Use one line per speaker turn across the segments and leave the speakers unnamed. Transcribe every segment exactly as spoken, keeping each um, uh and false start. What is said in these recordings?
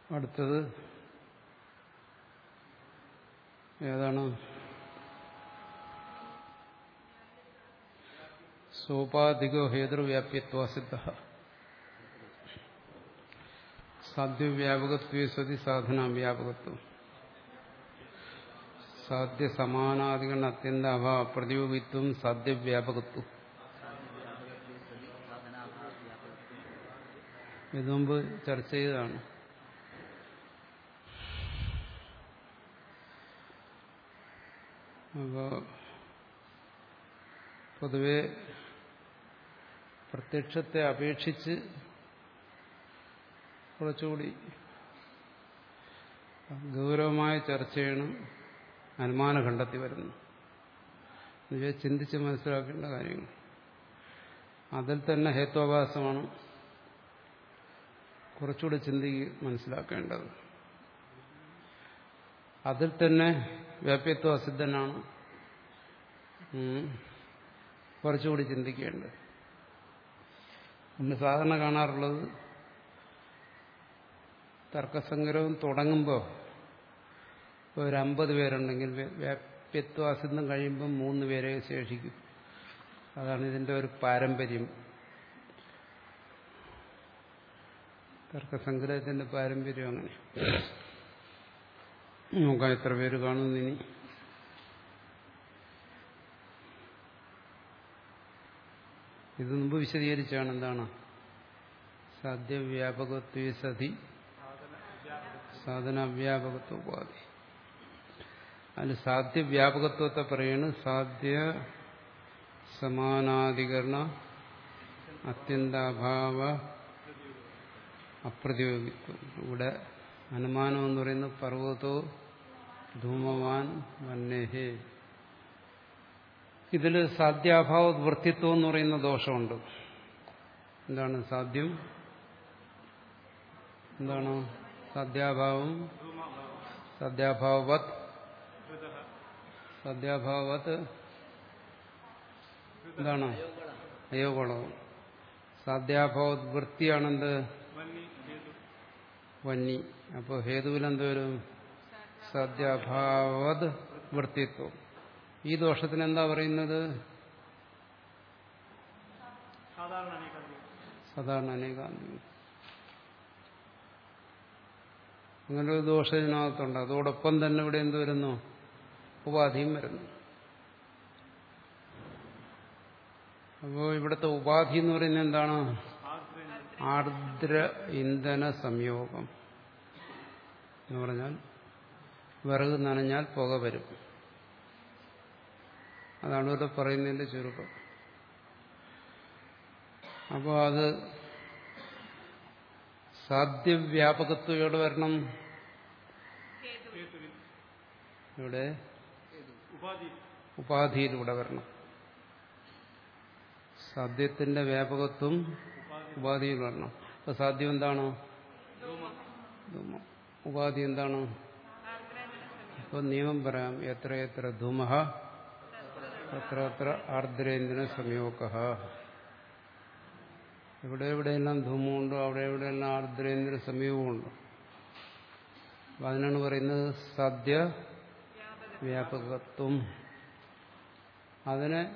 അടുത്തത് ഏതാണ്? സോപാധികോ ഹേതുർവ്യാപ്യത്വസിദ്ധ സാധ്യവ്യാപകത്വേ സതി സാധനാവ്യാപകത്വം സാധ്യ സമാനാധികരണ അത്യന്ത അഭാവ പ്രതിയോഗിത്വം സാധ്യവ്യാപകത്വം. ഇത് മുമ്പ് ചർച്ച ചെയ്തതാണ്. അപ്പോ പൊതുവെ പ്രത്യക്ഷത്തെ അപേക്ഷിച്ച് കുറച്ചുകൂടി ഗൗരവമായ ചർച്ചയാണ് അനുമാനഖണ്ഡത്തിൽ വരുന്നത്. ഇവയെ ചിന്തിച്ച് മനസ്സിലാക്കേണ്ട കാര്യങ്ങൾ. അതിൽ തന്നെ ഹേത്വാഭാസമാണ് കുറച്ചുകൂടി ചിന്തിക്ക് മനസ്സിലാക്കേണ്ടത്. അതിൽ തന്നെ വ്യാപ്യത്വ അസിദ്ധനാണ് കുറച്ചുകൂടി ചിന്തിക്കേണ്ടത്. നമ്മൾ സാധാരണ കാണാറുള്ളത് തർക്കസംഗ്രഹം തുടങ്ങുമ്പോൾ ഇപ്പോൾ ഒരു അമ്പത് പേരുണ്ടെങ്കിൽ വ്യാപ്യത്വ അസിദ്ധം കഴിയുമ്പോൾ മൂന്ന് പേരെ ശേഷിക്കും. അതാണ് ഇതിൻ്റെ ഒരു പാരമ്പര്യം. തർക്കസംഗ്രഹത്തിന്റെ പാരമ്പര്യം അങ്ങനെ. നോക്കാം എത്ര പേര് കാണുന്നിനി. ഇത് മുമ്പ് വിശദീകരിച്ചാണ്. എന്താണ് സാധ്യവ്യാപകത്വേ സതി സാധനാവ്യാപകത്വ ഉപാധി. അതിൽ സാധ്യവ്യാപകത്വത്തെ പറയാണ് സാധ്യ സമാനാധികരണ അത്യന്താഭാവ അപ്രതിയോഗിത്വം. ഇവിടെ അനുമാനം എന്ന് പറയുന്നത് പർവ്വതോ ധൂമവാൻ വന്യഹേ. ഇതിൽ സാധ്യാഭാവ വൃത്തിത്വം എന്ന് പറയുന്ന ദോഷമുണ്ട്. എന്താണ് സാധ്യം? എന്താണ് സാധ്യാഭാവം? സാധ്യാഭാവവത് സാധ്യാഭാവവത് എന്താണ് അയോഗോളവും. സാധ്യാഭാവ വൃത്തിയാണെന്ത്? വന്നി. അപ്പോൾ ഹേതുവിലെന്ത് വരും? സാധ്യാഭാവത് വൃത്തിത്വം. ഈ ദോഷത്തിന് എന്താ പറയുന്നത്? സാധാരണ അനേകാന്തി. അങ്ങനൊരു ദോഷം ഇതിനകത്തുണ്ട്. അതോടൊപ്പം തന്നെ ഇവിടെ എന്ത് വരുന്നു? ഉപാധിയും വരുന്നു. അപ്പോൾ ഇവിടുത്തെ ഉപാധി എന്ന് പറയുന്നത് എന്താണ്? ആർദ്ര ഇന്ധന സംയോഗം എന്ന് പറഞ്ഞാൽ വിറക് നനഞ്ഞാൽ പുക വരും. അതാണ് ഇവിടെ പറയുന്നതിന്റെ ചുരുക്കം. അപ്പോൾ അത് സാധ്യവ്യാപകത്വം എവിടെ വരണം? ഇവിടെ ഉപാധിയിലൂടെ വരണം. സാധ്യത്തിന്റെ വ്യാപകത്വം ഉപാധിയിൽ വരണം. അപ്പൊ സാധ്യം എന്താണ്? ഉപാധി എന്താണ്? ഇപ്പൊ നിയമം പറയാം. എത്ര എത്ര ധൂമഃ അത്ര അത്ര ആർദ്രേന്ദ്ര സംയോഗ. എവിടെ എവിടെയെല്ലാം ധൂമമുണ്ടോ അവിടെ എവിടെയെല്ലാം ആർദ്രേന്ദ്ര സംയോഗമുണ്ടോ. അപ്പൊ അതിനാണ് പറയുന്നത് സാധ്യ വ്യാപകത്വം. അതിനെ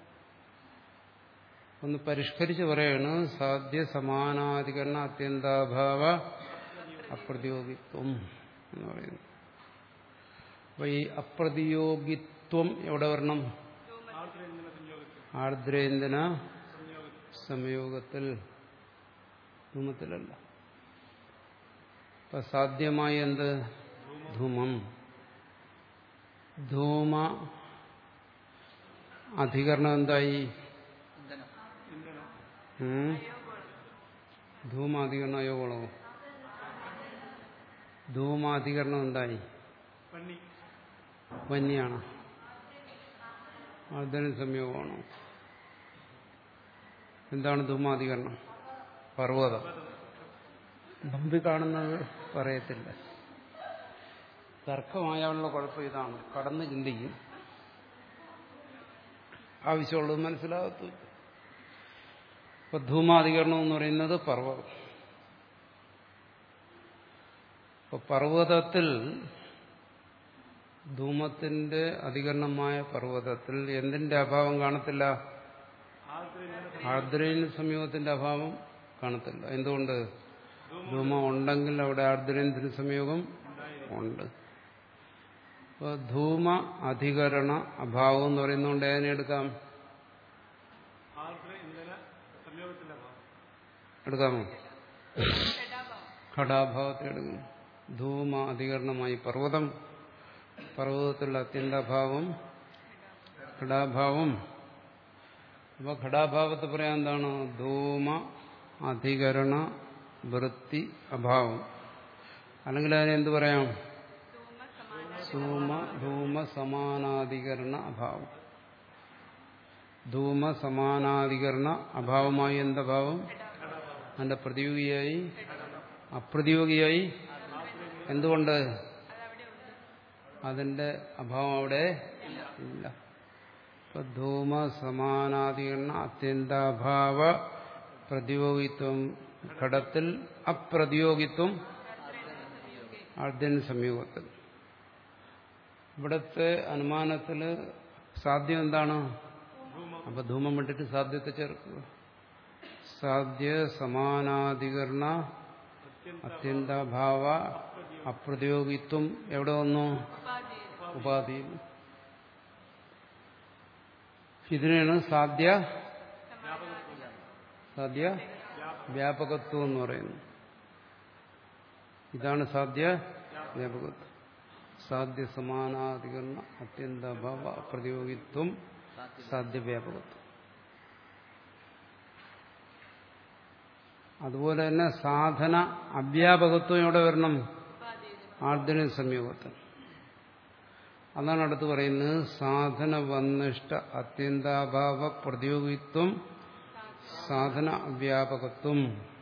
ഒന്ന് പരിഷ്കരിച്ച് പറയാണ് സാധ്യ സമാനാധികരണ അത്യന്താഭാവ അപ്രതിയോഗിത്വം എന്ന് പറയുന്നു. അപ്പൊ ഈ അപ്രതിയോഗിത്വം എവിടെ വരണം? ആർദ്രേന്ദ്ര സംയോഗത്തിൽ, ധൂമത്തിലല്ല. അപ്പൊ സാധ്യമായി എന്ത്? ധൂമം. ധൂമ അധികരണം എന്തായി? ധൂമാധികരണം അയോഗോളോ? ധൂമാധികരണം എന്തായി? വന്യാണ്. ആർദ്ര സംയോഗമാണോ? എന്താണ് ധൂമാധികരണം? പർവ്വതം. മുമ്പിൽ കാണുന്നത് പറയത്തില്ല. തർക്കമായുള്ള കുഴപ്പം ഇതാണ്. കടന്ന് ചിന്തിക്കും, ആവശ്യമുള്ളത് മനസ്സിലാകത്തില്ല. ഇപ്പൊ ധൂമാധികരണം എന്ന് പറയുന്നത് പർവ്വതം. അപ്പൊ പർവ്വതത്തിൽ ധൂമത്തിന്റെ അധികരണമായ പർവ്വതത്തിൽ എന്തിന്റെ അഭാവം കാണത്തില്ല? ആർദ്രേന്ദ്ര സംയോഗത്തിന്റെ അഭാവം കാണത്തില്ല. എന്തുകൊണ്ട്? ധൂമം ഉണ്ടെങ്കിൽ അവിടെ ആർദ്രേന്ദ്ര സംയോഗം ഉണ്ട്. അപ്പൊ ധൂമ അധികരണ അഭാവം എന്ന് പറയുന്നതുകൊണ്ട് ഏതിനെ എടുക്കാം? എടുക്കാമോ? ഘടാഭാവത്തെ എടുക്കും. ധൂമ അധികരണമായി പർവ്വതം, പർവ്വതത്തിലുള്ള അത്യന്താഭാവം ഘടാഭാവം. അപ്പൊ ഘടാഭാവത്തെ പറയാൻ എന്താണ്? ധൂമ അധികരണ വൃത്തി അഭാവം. അല്ലെങ്കിൽ അതിനെ എന്ത് പറയാം? ധൂമ ധൂമ സമാനാധികരണ അഭാവം. ധൂമ സമാനാധികരണ അഭാവമായി എന്തഭാവം? അതിന്റെ പ്രതിയോഗിയായി അപ്രതിയോഗിയായി. എന്തുകൊണ്ട്? അതിന്റെ അഭാവം അവിടെ ഇല്ല. ഇപ്പൊ ധൂമ സമാനാധികരണ അത്യന്താഭാവ പ്രതിയോഗിത്വം ഘടത്തിൽ, അപ്രതിയോഗിത്വം ആർദ്രേന്ദ്ര സംയോഗത്തിൽ. ഇവിടത്തെ അനുമാനത്തില് സാധ്യം എന്താണ്? അപ്പൊ ധൂമം വിട്ടിട്ട് സാധ്യത്തെ ചേർക്കുക. സാധ്യ സമാനാധികരണ അത്യന്താഭാവ അപ്രതിയോഗിത്വം എവിടെ വന്നു? ഉപാധിയിൽ. ഇതിനാണ് സാധ്യ സാധ്യ വ്യാപകത്വം എന്ന് പറയുന്നത്. ഇതാണ് സാധ്യ വ്യാപകത്വം. സാധ്യ സമാനാധികരണ അത്യന്താഭാവ അപ്രതിയോഗിത്വം സാധ്യ വ്യാപകത്വം. അതുപോലെ തന്നെ സാധന അവ്യാപകത്വം എവിടെ വരണം? ആർദ്രേന്ദ്ര സംയോഗത്തിൽ. അതാണ് അടുത്ത് പറയുന്നത് സാധന വന്നിഷ്ട അത്യന്താഭാവ പ്രതിയോഗിത്വം സാധന അവ്യാപകത്വം.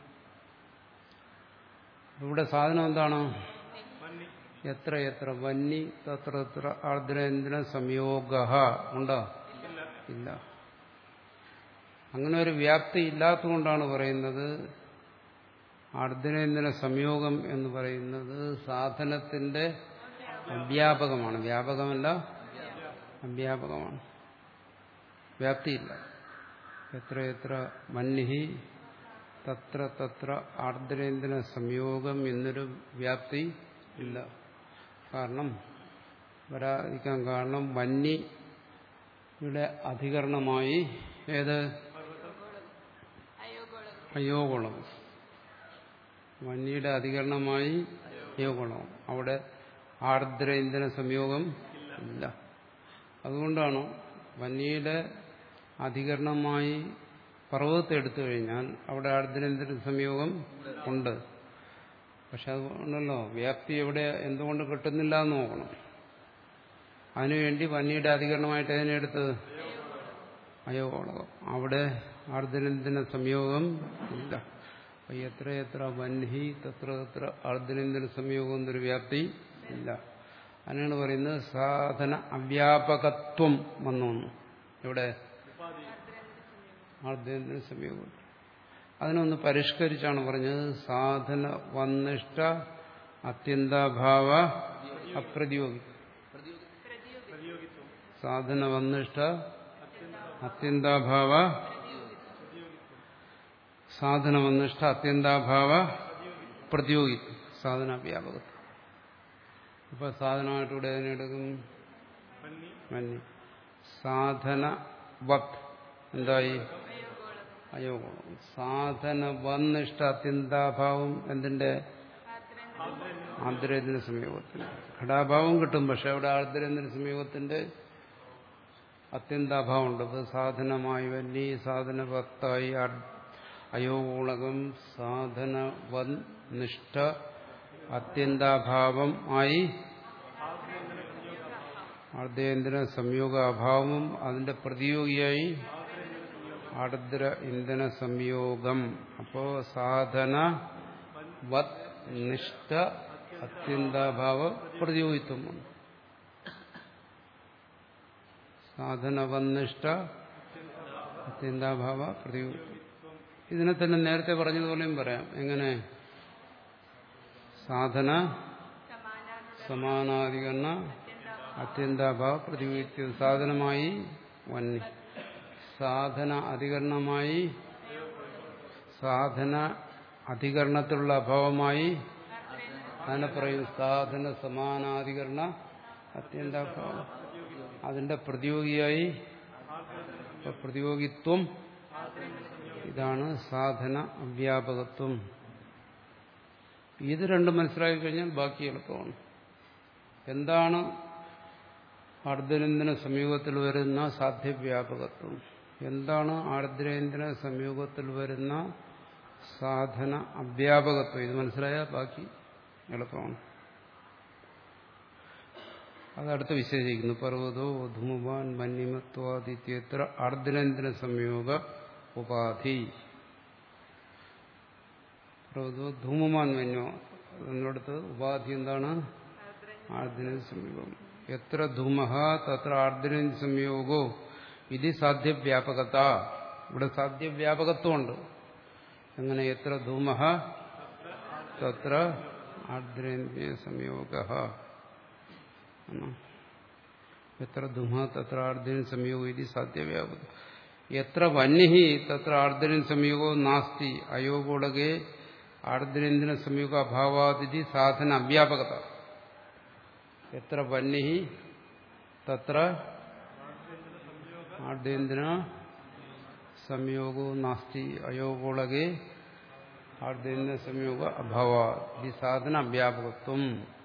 ഇവിടെ സാധനം എന്താണ്? എത്ര എത്ര വന്നി തത്ര തത്ര ആർദ്രേന്ദ്ര സംയോഗ ഉണ്ടോ? ഇല്ല. അങ്ങനെ ഒരു വ്യാപ്തി ഇല്ലാത്തതുകൊണ്ടാണ് പറയുന്നത് ആർദ്രേന്ദ്ര സംയോഗം എന്ന് പറയുന്നത് സാധനത്തിന്റെ അവ്യാപകമാണ്. വ്യാപകമല്ല, അവ്യാപകമാണ്. വ്യാപ്തിയില്ല. എത്ര എത്ര മന്ഹി തത്ര തത്ര ആർദ്രേന്ദ്ര സംയോഗം എന്നൊരു വ്യാപ്തി ഇല്ല. കാരണം വരാതിരിക്കാൻ കാരണം വന്യയുടെ അധികരണമായി ഏത്? അയോഗോളം. വന്യയുടെ അധികരണമായി അയോഗോളം. അവിടെ ആർദ്രേന്ദ്ര സംയോഗം ഇല്ല. അതുകൊണ്ടാണ് വന്യയുടെ അധികരണമായി പർവ്വതത്തെ എടുത്തു കഴിഞ്ഞാൽ അവിടെ ആർദ്രേന്ദ്ര സംയോഗം ഉണ്ട്. പക്ഷെ അതുകൊണ്ടല്ലോ വ്യാപ്തി എവിടെ എന്തുകൊണ്ട് കിട്ടുന്നില്ല എന്ന് നോക്കണം. അതിനുവേണ്ടി വന്യയുടെ അധികരണമായിട്ട് അതിനെടുത്ത് അയോഗോളകം. അവിടെ ആർദ്രേന്ദ്ര സംയോഗം ഇല്ല. എത്ര എത്ര വന്ഹി തത്ര തത്ര ആർദ്രേന്ദ്ര സംയോഗം എന്നൊരു വ്യാപ്തി ഇല്ല. അതിനാണ് പറയുന്നത് സാധന അവ്യാപകത്വം വന്നു. ഇവിടെ ആർദ്രേന്ദ്ര സംയോഗം. അതിനൊന്ന് പരിഷ്കരിച്ചാണ് പറഞ്ഞത് സാധന വന്നിഷ്ട അത്യന്താഭാവ അപ്രതിയോഗി. സാധന വന്നിഷ്ട അത്യന്താഭാവ സാധന വന്നിഷ്ട അത്യന്താഭാവ പ്രതിയോഗിത്വം സാധന വ്യാപകത്വം. ഇപ്പൊ സാധനമായിട്ടൂടെ അതിനെടുക്കും മന്നി. സാധന വത് എന്തായി? അയോഗോളം. സാധന വന്നിഷ്ട അത്യന്താഭാവം എന്തിന്റെ? ആർദ്രേന്ദ്ര സംയോഗത്തിന്. ഘടാഭാവം കിട്ടും. പക്ഷെ അവിടെ ആർദ്രേന്ദ്ര സംയോഗത്തിന്റെ അത്യന്താഭാവം ഉണ്ട്. അപ്പൊ സാധനമായി വന്നി, സാധന വത്തായി അയോഗോളകം, സാധന വൻ നിഷ്ഠ അത്യന്താഭാവം ആയി ആർദ്രേന്ദ്ര സംയോഗാഭാവം. അതിന്റെ പ്രതിയോഗിയായി ആർദ്ര ഇന്ധന സംയോഗം. അപ്പോ സാധന വത് നിഷ്ഠ അത്യന്താഭാവ പ്രതിയോഗിത്വം. സാധന വന്നിഷ്ട അത്യന്താഭാവ പ്രതിയോഗിത്വം. ഇതിനെ തന്നെ നേരത്തെ പറഞ്ഞതുപോലെയും പറയാം. എങ്ങനെ? സാധന സമാനാധികരണ അത്യന്താഭാവ പ്രതിവിത്യ സാധനമായി വന്നി. സാധന അധികരണമായി സാധന അധികരണത്തിലുള്ള അഭാവമായി അതിനെ പറയും സാധന സമാനാധികരണ അത്യന്താഭാവം. അതിന്റെ പ്രതിയോഗിയായി പ്രതിയോഗിത്വം. ഇതാണ് സാധന അവ്യാപകത്വം. ഇത് രണ്ടും മനസ്സിലാക്കി കഴിഞ്ഞാൽ ബാക്കി എളുപ്പമാണ്. എന്താണ് ആർദ്രേന്ദ്ര സംയോഗത്തിൽ വരുന്ന സാധ്യവ്യാപകത്വം, എന്താണ് ആർദ്രേന്ദ്ര സംയോഗത്തിൽ വരുന്ന സാധന അവ്യാപകത്വം, ഇത് മനസ്സിലായാൽ ബാക്കി എളുപ്പമാണ്. അതടുത്ത് വിശേഷിക്കുന്നു. പർവ്വതോ ധൂമവാൻ മന്യമത്വാദിത്യത്ര ആർദ്രേന്ദ്ര സംയോഗ ഉപാധി. പർവ്വതോ ധൂമവാൻ മന്യോ എന്നിടത്ത് ഉപാധി എന്താണ്? ആർദ്രേന്ദ്ര സംയോഗം. എത്ര ധൂമഃ തത്ര ആർദ്രേന്ദ്ര സംയോഗോ ഇത് സാധ്യവ്യാപകത. ഇവിടെ സാധ്യവ്യാപകത്വമുണ്ട്. എങ്ങനെ? എത്ര ധൂമഃ തത്ര ആർദ്രേന്ദ്രിയ സംയോഗഃ. എത്ര ധൂമ തത്ര ആർദ്രേന്ദ്ര സംയോഗോ ഇത് സാധ്യവ്യാപകത. എത്ര വന്യഃ തത്ര ആർദ്രേന്ദ്ര സംയോഗോ നാസ്തി അയോഗോളകെ ആർദ്രേന്ദ്ര സംയോഗ അഭാവാദിതി സാധന അവ്യാപകത. എത്ര വന്യഃ തത്ര ആർദ്രേന്ദ്ര സംയോഗോ നാസ്തി അയോഗോളകെ ആർദ്രേന്ദ്ര സംയോഗ അഭാവാദിതി സാധന അവ്യാപകത്വം.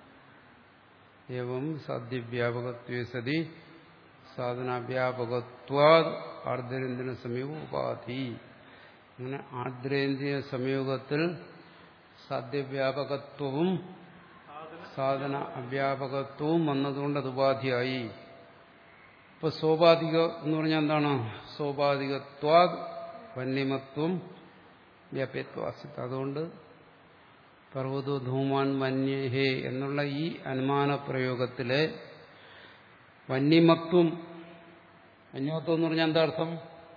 ഏവം സാധ്യവ്യാപകത്വേ സതി സാധനാവ്യാപകത്വാദ് ആർദ്രേന്ദ്ര സംയോഗ ഉപാധി. അങ്ങനെ ആർദ്രേന്ദ്രിയ സംയോഗത്തിൽ സാധ്യവ്യാപകത്വവും സാധന അവ്യാപകത്വവും വന്നതുകൊണ്ട് അത് ഉപാധിയായി. ഇപ്പൊ സോപാധിക എന്ന് പറഞ്ഞാൽ എന്താണ്? സോപാധികത്വാദ് വന്യമത്വം വ്യാപ്യത്വാസിത്. അതുകൊണ്ട് പർവ്വതോ ധൂമാൻ വന്യഹേ എന്നുള്ള ഈ അനുമാന പ്രയോഗത്തിലെ വന്യമത്വം, വന്യമത്വം എന്ന് പറഞ്ഞാൽ എന്താ അർത്ഥം?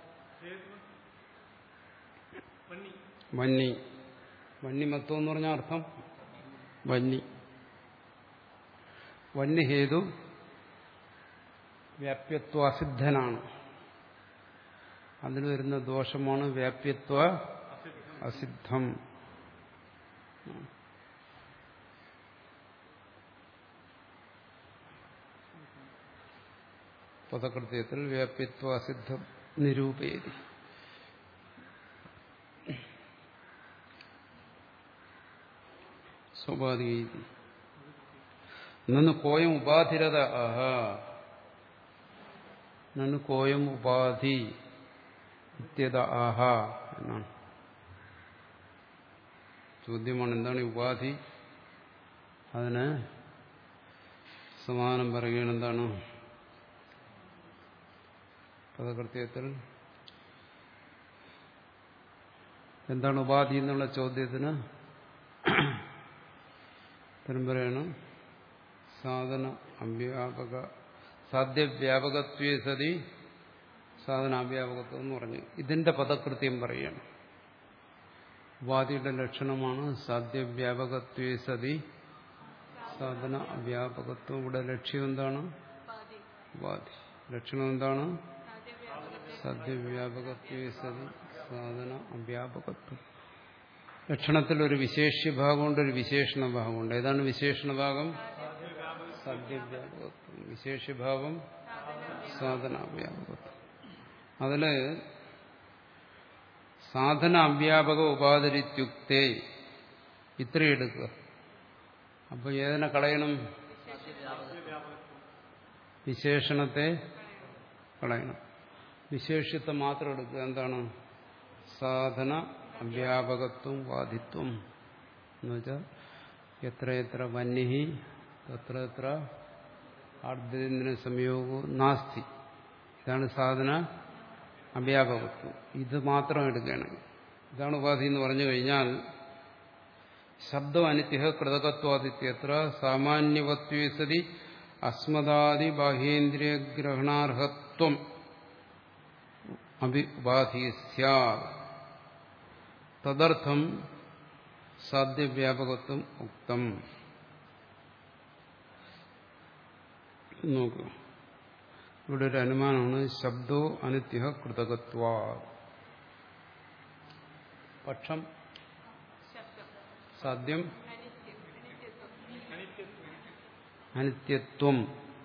വന്നി. വന്യമത്വം എന്ന് പറഞ്ഞാൽ അർത്ഥം വന്നി. വന്യഹേതു വ്യാപ്യത്വ അസിദ്ധനാണ്. അതിൽ വരുന്ന ദോഷമാണ് വ്യാപ്യത്വ അസിദ്ധം. പദകൃത്യത്തിൽ വ്യാപ്യത്വ അസിദ്ധം നിരൂപേതി. സ്വാഭാവിക നന്നു കോയം ഉപാധിരത ആഹ. നന്നു കോയം ഉപാധി ഇത്യത ആഹ എന്നാണ് ചോദ്യമാണ്. എന്താണ് ഉപാധി? അതിന് സമാനം പറയുകയാണ്. എന്താണ് പദകൃത്യത്തിൽ എന്താണ് ഉപാധി എന്നുള്ള ചോദ്യത്തിന് ഉത്തരം പറയണം. സാധന അവ്യാപക സാധ്യവ്യാപകത്വേ സതി സാധനാവ്യാപകത്വം എന്ന് പറഞ്ഞു. ഇതിന്റെ പദകൃത്യം പറയണം. ഉപാധിയുടെ ലക്ഷണമാണ് സാധ്യവ്യാപകത്വേ സതി സാധന അവ്യാപകത്വം. ഇവിടെ ലക്ഷ്യം എന്താണ്? ഉപാധി. ലക്ഷണം എന്താണ്? സാധ്യവ്യാപകത്വേ സതി സാധന അവ്യാപകത്വം. ലക്ഷണത്തിൽ ഒരു വിശേഷ്യഭാഗമുണ്ട്, ഒരു വിശേഷണ ഭാഗമുണ്ട്. ഏതാണ് വിശേഷണ ഭാഗം? സാധ്യവ്യാപകത്വം. വിശേഷ്യഭാവം സാധനാവ്യാപകത്വം. അതില് സാധന അവ്യാപക ഉപാധിരിത്യുക്തേ ഇത്രയും എടുക്കുക. അപ്പൊ ഏതിനെ കളയണം? വിശേഷണത്തെ കളയണം. വിശേഷ്യത്തെ മാത്രം എടുക്കുക. എന്താണ്? സാധന അവ്യാപകത്വം വാദിത്വം എന്ന് വെച്ചാൽ എത്രയെത്ര വന്യഹി തത്ര എത്ര ആർദ്രേന്ദ്ര സംയോഗോ നാസ്തി. ഇതാണ് സാധന അവ്യാപകത്വം. ഇത് മാത്രം എടുക്കുകയാണെങ്കിൽ ഇതാണ് ഉപാധി എന്ന് പറഞ്ഞു കഴിഞ്ഞാൽ ശബ്ദം അനിത്യ കൃതകത്വാദിത്യത്ര സാമാന്യവത്വേ സതി അസ്മദാദി ബാഹ്യേന്ദ്രിയ ഗ്രഹണാർഹത്വം അഭി ഉപാധി സ്യാത്. തദർത്ഥം സാധ്യവ്യാപകത്വം ഉക്തം. നോക്കുക. ഇവിടെ ഒരു അനുമാനമാണ് ശബ്ദോ അനിത്യ കൃതകത്വാ. പക്ഷം സാധ്യം അനിത്യത്വം.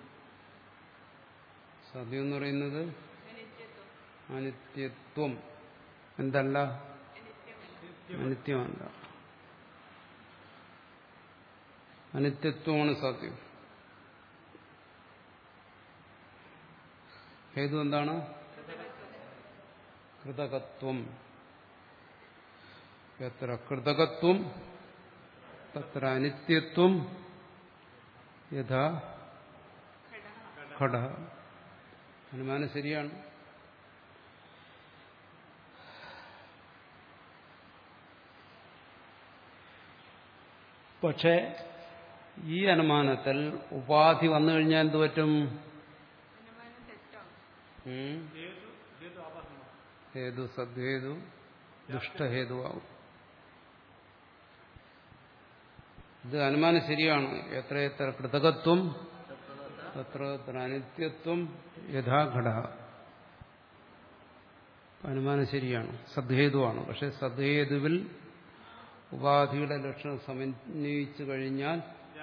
സാധ്യം എന്ന് പറയുന്നത് അനിത്യത്വം. എന്തല്ല? അനിത്യമല്ല. അനിത്യത്വമാണ് സാധ്യം. ഹേതു എന്താണ്? കൃതകത്വം. എത്ര കൃതകത്വം തത്ര അനിത്യത്വം യഥാ ഘട. അനുമാനം ശരിയാണ്. പക്ഷേ ഈ അനുമാനത്തിൽ ഉപാധി വന്നു കഴിഞ്ഞാൽ എന്ത് പറ്റും? ഹേതു സദ്ഹേതു ദുഷ്ടഹേതുവാകും. ഇത് അനുമാനം ശരിയാണ്. എത്രയെത്ര കൃതകത്വം തത്ര തത്ര അനിത്യത്വം യഥാ ഘട. അനുമാനം ശരിയാണ്, സദ്ഹേതുവാണ്. പക്ഷെ സദ്ഹേതുവിൽ ഉപാധിയുടെ ലക്ഷണം സമന്വയിച്ചു കഴിഞ്ഞാൽ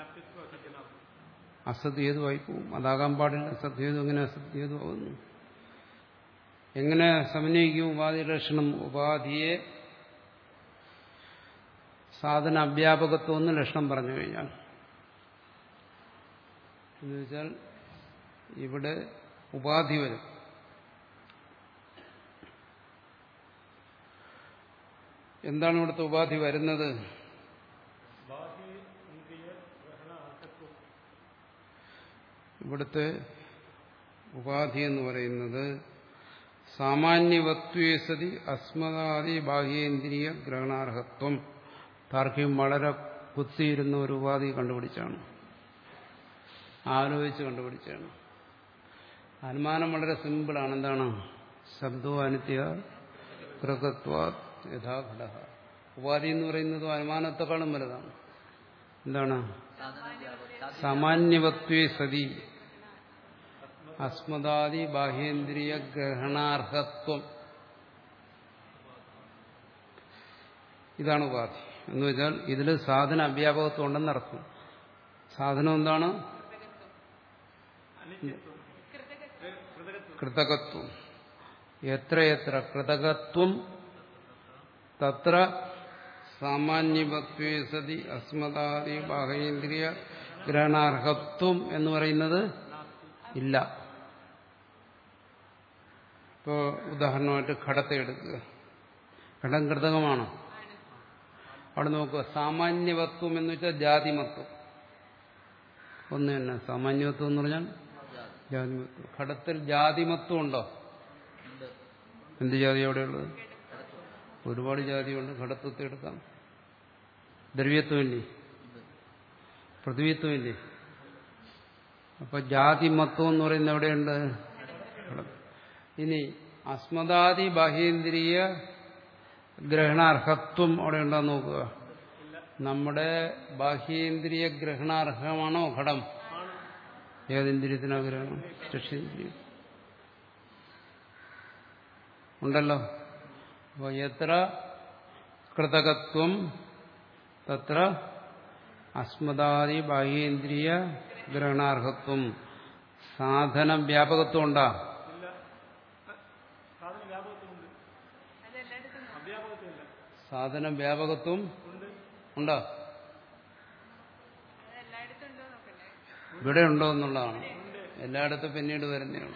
അസദ്ഹേതുവായി പോവും. അതാകാൻ പാടില്ല. സദ്ഹേതു എങ്ങനെ അസദ്ഹേതുവാകുന്നു? എങ്ങനെ സമന്വയിക്കും ഉപാധിയുടെ ലക്ഷണം? ഉപാധിയെ സാധന അവ്യാപകത്വം എന്ന് ലക്ഷണം പറഞ്ഞു കഴിഞ്ഞാൽ, എന്നുവെച്ചാൽ ഇവിടെ ഉപാധി വരും. എന്താണ് ഇവിടുത്തെ ഉപാധി വരുന്നത്? ഇവിടുത്തെ ഉപാധി എന്ന് പറയുന്നത് സാമാന്യവത്വേ സതി അസ്മദാദി ബാഹ്യേന്ദ്രിയ ഗ്രഹണാർഹത്വം. താർക്കികം വളരെ കുത്തിയിരുന്ന ഒരു ഉപാധി കണ്ടുപിടിച്ചാണ്, ആലോചിച്ച് കണ്ടുപിടിച്ചാണ്. അനുമാനം വളരെ സിമ്പിളാണ്. എന്താണ്? ശബ്ദോ അനിത്യ കൃതകത്വാ യഥാ ഘട. ഉപാധി എന്ന് പറയുന്നത് അനുമാനത്തെക്കാളും വലുതാണ്. എന്താണ്? സാമാന്യവത്വേ സതി അസ്മദാദി ബാഹ്യേന്ദ്രിയ ഗ്രഹണാർഹത്വം. ഇതാണ് ഉപാധി എന്ന് വെച്ചാൽ ഇതിൽ സാധന അവ്യാപകത്വം ഉണ്ടെന്നർത്ഥം. സാധനം എന്താണ്? കൃതകത്വം. എത്രയെത്ര കൃതകത്വം തത്ര സാമാന്യവത്വേ സതി അസ്മദാദി ബാഹ്യേന്ദ്രിയ ഗ്രഹണാർഹത്വം എന്ന് പറയുന്നത് ഇല്ല. ഇപ്പോ ഉദാഹരണമായിട്ട് ഘടത്തെ എടുക്കുക. ഘടം കൃതകമാണ്. അവിടെ നോക്കുക. സാമാന്യവത്വം എന്ന് വെച്ചാൽ ജാതിമത്വം ഒന്ന് തന്നെ. സാമാന്യവത്വം എന്ന് പറഞ്ഞാൽ ജാതിമത്വം. ഘടത്തിൽ ജാതിമത്വം ഉണ്ടോ? എന്ത് ജാതി അവിടെയുള്ളത്? ഒരുപാട് ജാതിയുണ്ട്. ഘടത്വത്തെ എടുക്കാം. ദ്രവ്യത്വമില്ലേ? പൃഥ്വിത്വമില്ലേ? അപ്പൊ ജാതിമത്വം എന്ന് പറയുന്നത് എവിടെയുണ്ട്? ഇനി അസ്മദാദി ബാഹ്യേന്ദ്രിയ ഗ്രഹണാർഹത്വം അവിടെ ഉണ്ടോന്ന് നോക്കുക. നമ്മുടെ ബാഹ്യേന്ദ്രിയ ഗ്രഹണാർഹമാണോ ഘടം? ഏതിന്ദ്രിയത്തിനാ ഗ്രഹണം? ചക്ഷുന്ദ്രിയം ഉണ്ടല്ലോ. അപ്പൊ എത്ര കൃതകത്വം തത്ര അസ്മദാദി ബാഹ്യേന്ദ്രിയ ഗ്രഹണാർഹത്വം. സാധന വ്യാപകത്വം ഉണ്ടാ? സാധന വ്യാപകത്വം ഉണ്ടോ? ഇവിടെ ഉണ്ടോ എന്നുള്ളതാണ്. എല്ലായിടത്തും പിന്നീട് വരുന്നതാണ്.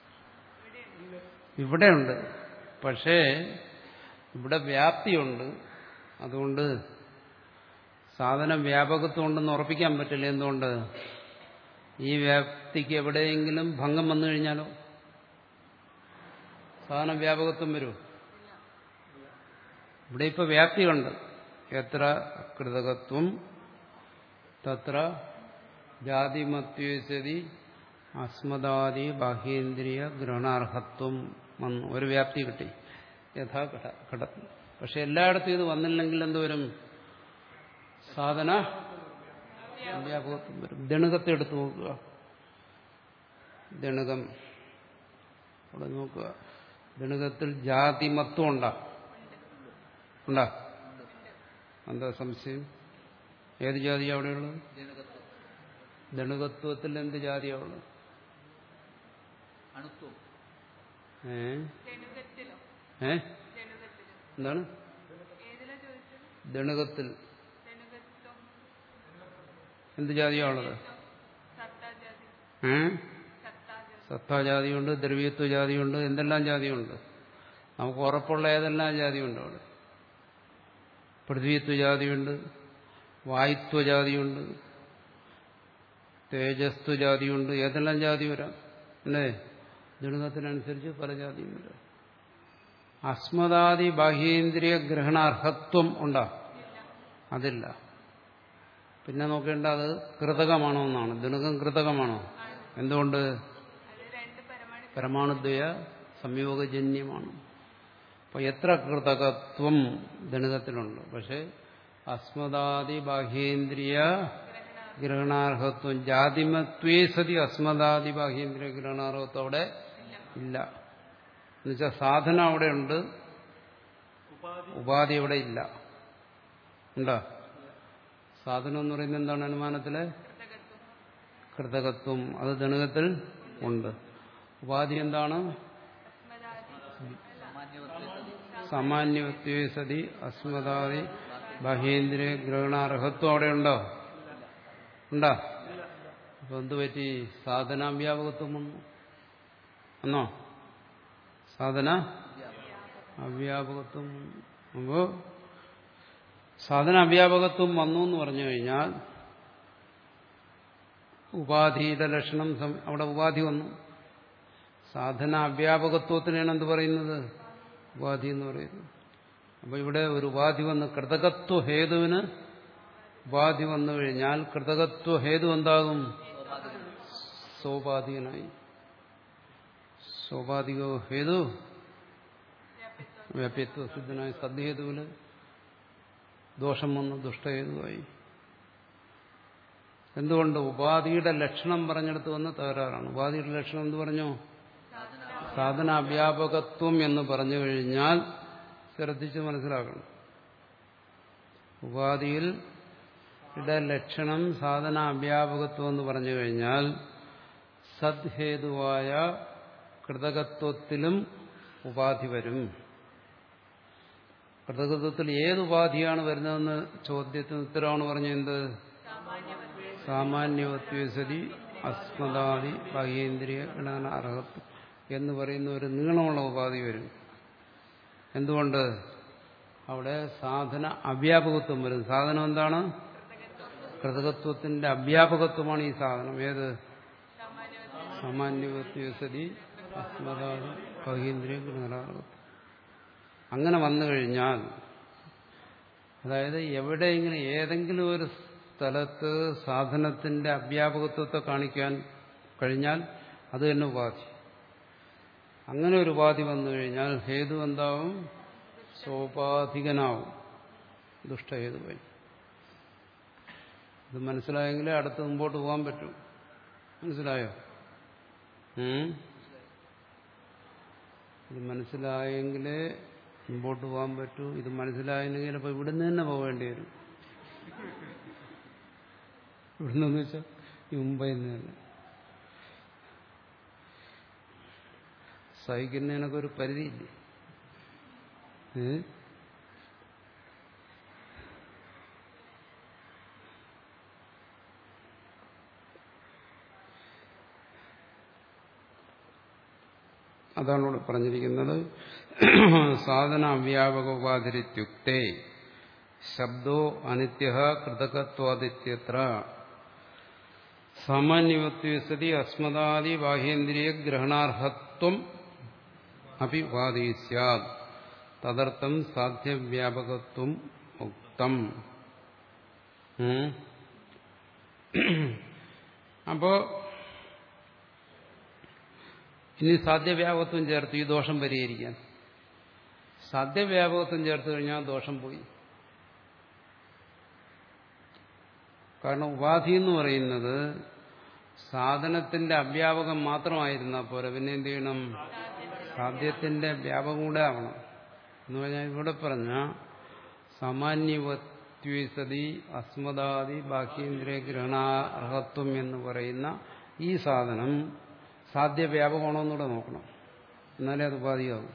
ഇവിടെ ഉണ്ട്. പക്ഷേ ഇവിടെ വ്യാപ്തിയുണ്ട്. അതുകൊണ്ട് സാധന വ്യാപകത്വം ഉണ്ടെന്ന് ഉറപ്പിക്കാൻ പറ്റില്ല. എന്തുകൊണ്ട്? ഈ വ്യാപ്തിക്ക് എവിടെയെങ്കിലും ഭംഗം വന്നു കഴിഞ്ഞാലോ സാധന വ്യാപകത്വം വരൂ? ഇവിടെ ഇപ്പൊ വ്യാപ്തിയുണ്ട്. എത്ര കൃതകത്വം തത്ര ജാതിമത്വേ സതി അസ്മദാദി ബാഹ്യേന്ദ്രിയ ഗ്രഹണാർഹത്വം വന്നു. ഒരു വ്യാപ്തി കിട്ടി. യഥാ ഘട ഘടത്വം. പക്ഷെ എല്ലായിടത്തും ഇത് വന്നില്ലെങ്കിൽ എന്തുവരും? സാധന വ്യാപകത്വം വരും. ദണുകത്തെ എടുത്തു നോക്കുക. ദണുകം. അവിടെ നോക്കുക, ദണുകത്തിൽ ജാതിമത്വം ഉണ്ടാ ഉണ്ടാ എന്താ സംശയം? ഏത് ജാതിയാണ് അവിടെയുള്ളത്? ദണുകത്വത്തിൽ എന്ത് ജാതിയാണുള്ളത്? ഏ ഏ എന്താണ് ദണുകത്തിൽ എന്ത് ജാതിയാണുള്ളത്? ഏ സത്താജാതിയുണ്ട്, ദ്രവ്യത്വ ജാതിയുണ്ട്, എന്തെല്ലാം ജാതിയുണ്ട്. നമുക്ക് ഉറപ്പുള്ള ഏതെല്ലാം ജാതിയുണ്ട് അവിടെ? പൃഥ്വിത്വ ജാതിയുണ്ട്, വായുത്വ ജാതിയുണ്ട്, തേജസ്ത്വ ജാതിയുണ്ട്, ഏതെല്ലാം ജാതി വരാം അല്ലേ? ദണുകത്തിനനുസരിച്ച് പല ജാതിയും വരാം. അസ്മദാദി ബാഹ്യേന്ദ്രിയ ഗ്രഹണാർഹത്വം ഉണ്ടാ? അതില്ല. പിന്നെ നോക്കേണ്ട അത് കൃതകമാണോ എന്നാണ്. ദണുകം കൃതകമാണോ? എന്തുകൊണ്ട്? പരമാണുദ്വയ സംയോഗജന്യമാണ്. അപ്പൊ എത്ര കൃതകത്വം ദണുകത്തിലുണ്ട്. പക്ഷെ അസ്മദാദി ബാഹ്യേന്ദ്രിയ ഗ്രഹണാർഹത്വം ജാതിമത്വേ സതി അസ്മദാദി ബാഹ്യേന്ദ്രിയ ഗ്രഹണാർഹത്വം അവിടെ ഇല്ല. എന്നുവെച്ചാൽ സാധന അവിടെ ഉണ്ട്, ഉപാധി അവിടെ ഇല്ല. ഉണ്ടോ? സാധനം എന്ന് പറയുന്നത് എന്താണ്? അനുമാനത്തിലെ കൃതകത്വം. അത് ദണുകത്തിൽ ഉണ്ട്. ഉപാധി എന്താണ്? സാമാന്യവത്വേ സതി അസ്മദാദി ബാഹ്യേന്ദ്രിയ ഗ്രഹണാർഹത്വം അവിടെ ഉണ്ടോ? ഉണ്ടാ? അപ്പൊ എന്ത് പറ്റി? സാധന അവ്യാപകത്വം വന്നു എന്നോ? സാധന അവ്യാപകത്വം. അപ്പോ സാധന അവ്യാപകത്വം വന്നു എന്ന് പറഞ്ഞു കഴിഞ്ഞാൽ ഉപാധിയുടെ ലക്ഷണം അവിടെ ഉപാധി വന്നു. സാധന അവ്യാപകത്വത്തിനാണ് എന്ത് പറയുന്നത്? ഉപാധി എന്ന് പറയുന്നത്. അപ്പൊ ഇവിടെ ഒരു ഉപാധി വന്ന് കൃതകത്വ ഹേതുവിന് ഉപാധി വന്നു കഴിഞ്ഞാൽ കൃതകത്വ ഹേതു എന്താകും? സോപാധികനായി. സോപാധിക ഹേതു വ്യാപ്യത്വ സിദ്ധനായി. സദ്ഹേതുവിന് ദോഷം വന്നു, ദുഷ്ടഹേതുവായി. എന്തുകൊണ്ട്? ഉപാധിയുടെ ലക്ഷണം പറഞ്ഞെടുത്ത് വന്ന് തകരാറാണ്. ഉപാധിയുടെ ലക്ഷണം എന്ന് പറഞ്ഞു? സാധന അവ്യാപകത്വം എന്ന് പറഞ്ഞു കഴിഞ്ഞാൽ ശ്രദ്ധിച്ച് മനസ്സിലാക്കണം. ഉപാധിയിൽ യുടെ ലക്ഷണം സാധന അവ്യാപകത്വം എന്ന് പറഞ്ഞു കഴിഞ്ഞാൽ സദ്ഹേതുവായ കൃതകത്വത്തിലും ഉപാധി വരും. കൃതകത്വത്തിൽ ഏത് ഉപാധിയാണ് വരുന്നതെന്ന് ചോദ്യത്തിന് ഉത്തരവാണ് പറഞ്ഞത്. സാമാന്യവത്വേ സതി അസ്മദാദി ബാഹ്യേന്ദ്രിയ ഗണനാർഹത്വം എന്ന് പറയുന്ന ഒരു നീളമുള്ള ഉപാധി വരും. എന്തുകൊണ്ട്? അവിടെ സാധന അവ്യാപകത്വം വരും. സാധനം എന്താണ്? കൃതകത്വത്തിന്റെ അവ്യാപകത്വമാണ് ഈ സാധനം. ഏത്? സാമാന്യവത്വേ സതി അസ്മദാദി ബാഹ്യേന്ദ്രിയ ഗണനാർഹത്വം. അങ്ങനെ വന്നു കഴിഞ്ഞാൽ, അതായത് എവിടെയെങ്കിലും ഏതെങ്കിലും ഒരു സ്ഥലത്ത് സാധനത്തിന്റെ അവ്യാപകത്വത്തെ കാണിക്കാൻ കഴിഞ്ഞാൽ അത് തന്നെ ഉപാധി. അങ്ങനെ ഒരു ഉപാധി വന്നു കഴിഞ്ഞാൽ ഹേതു എന്താവും? സോപാധികനാവും, ദുഷ്ടഹേതുവായി. ഇത് മനസ്സിലായെങ്കിലേ അടുത്ത് മുമ്പോട്ട് പോകാൻ പറ്റൂ. മനസ്സിലായോ? ഇത് മനസ്സിലായെങ്കിലേ മുമ്പോട്ട് പോകാൻ പറ്റൂ. ഇത് മനസ്സിലായെങ്കിൽ അപ്പൊ ഇവിടുന്ന് തന്നെ പോകേണ്ടി വരും. ഇവിടുന്ന് വെച്ചാൽ ഈ മുംബൈയിൽ നിന്ന് തന്നെ. സഹിക്കുന്നതിനൊക്കെ ഒരു പരിധിയില്ലേ? ഏ അതാണ് ഇവിടെ പറഞ്ഞിരിക്കുന്നത്. സാധന അവ്യാപക ഉപാധിരിത്യുക്തേ ശബ്ദോ അനിത്യ കൃതകത്വാദിത്യത്ര സാമാന്യവത്വേ സതി അസ്മദാദി ബാഹ്യേന്ദ്രിയ ഗ്രഹണാർഹത്വം അപി ഉപാധി സ്യാദ് തദർത്ഥം സാധ്യവ്യാപകത്വം ഉക്തം. അപ്പോ ഇനി സാധ്യവ്യാപകത്വം ചേർത്ത് ഈ ദോഷം പരിഹരിക്കാൻ. സാധ്യവ്യാപകത്വം ചേർത്ത് കഴിഞ്ഞാൽ ദോഷം പോയി. കാരണം ഉപാധി എന്ന് പറയുന്നത് സാധനത്തിന്റെ അവ്യാപകം മാത്രമായിരുന്നാൽ പോരെ, പിന്നെ എന്ത് ചെയ്യണം? സാധ്യത്തിന്റെ വ്യാപകം കൂടെ ആവണം. എന്ന് പറഞ്ഞാൽ ഇവിടെ പറഞ്ഞ സാമാന്യവത്വസതി അസ്മദാദി ബാഹ്യേന്ദ്രിയ ഗ്രഹണാർഹത്വം എന്ന് പറയുന്ന ഈ സാധനം സാധ്യ വ്യാപകമാണോന്നൂടെ നോക്കണം, എന്നാലേ അത് ഉപാധിയാവും.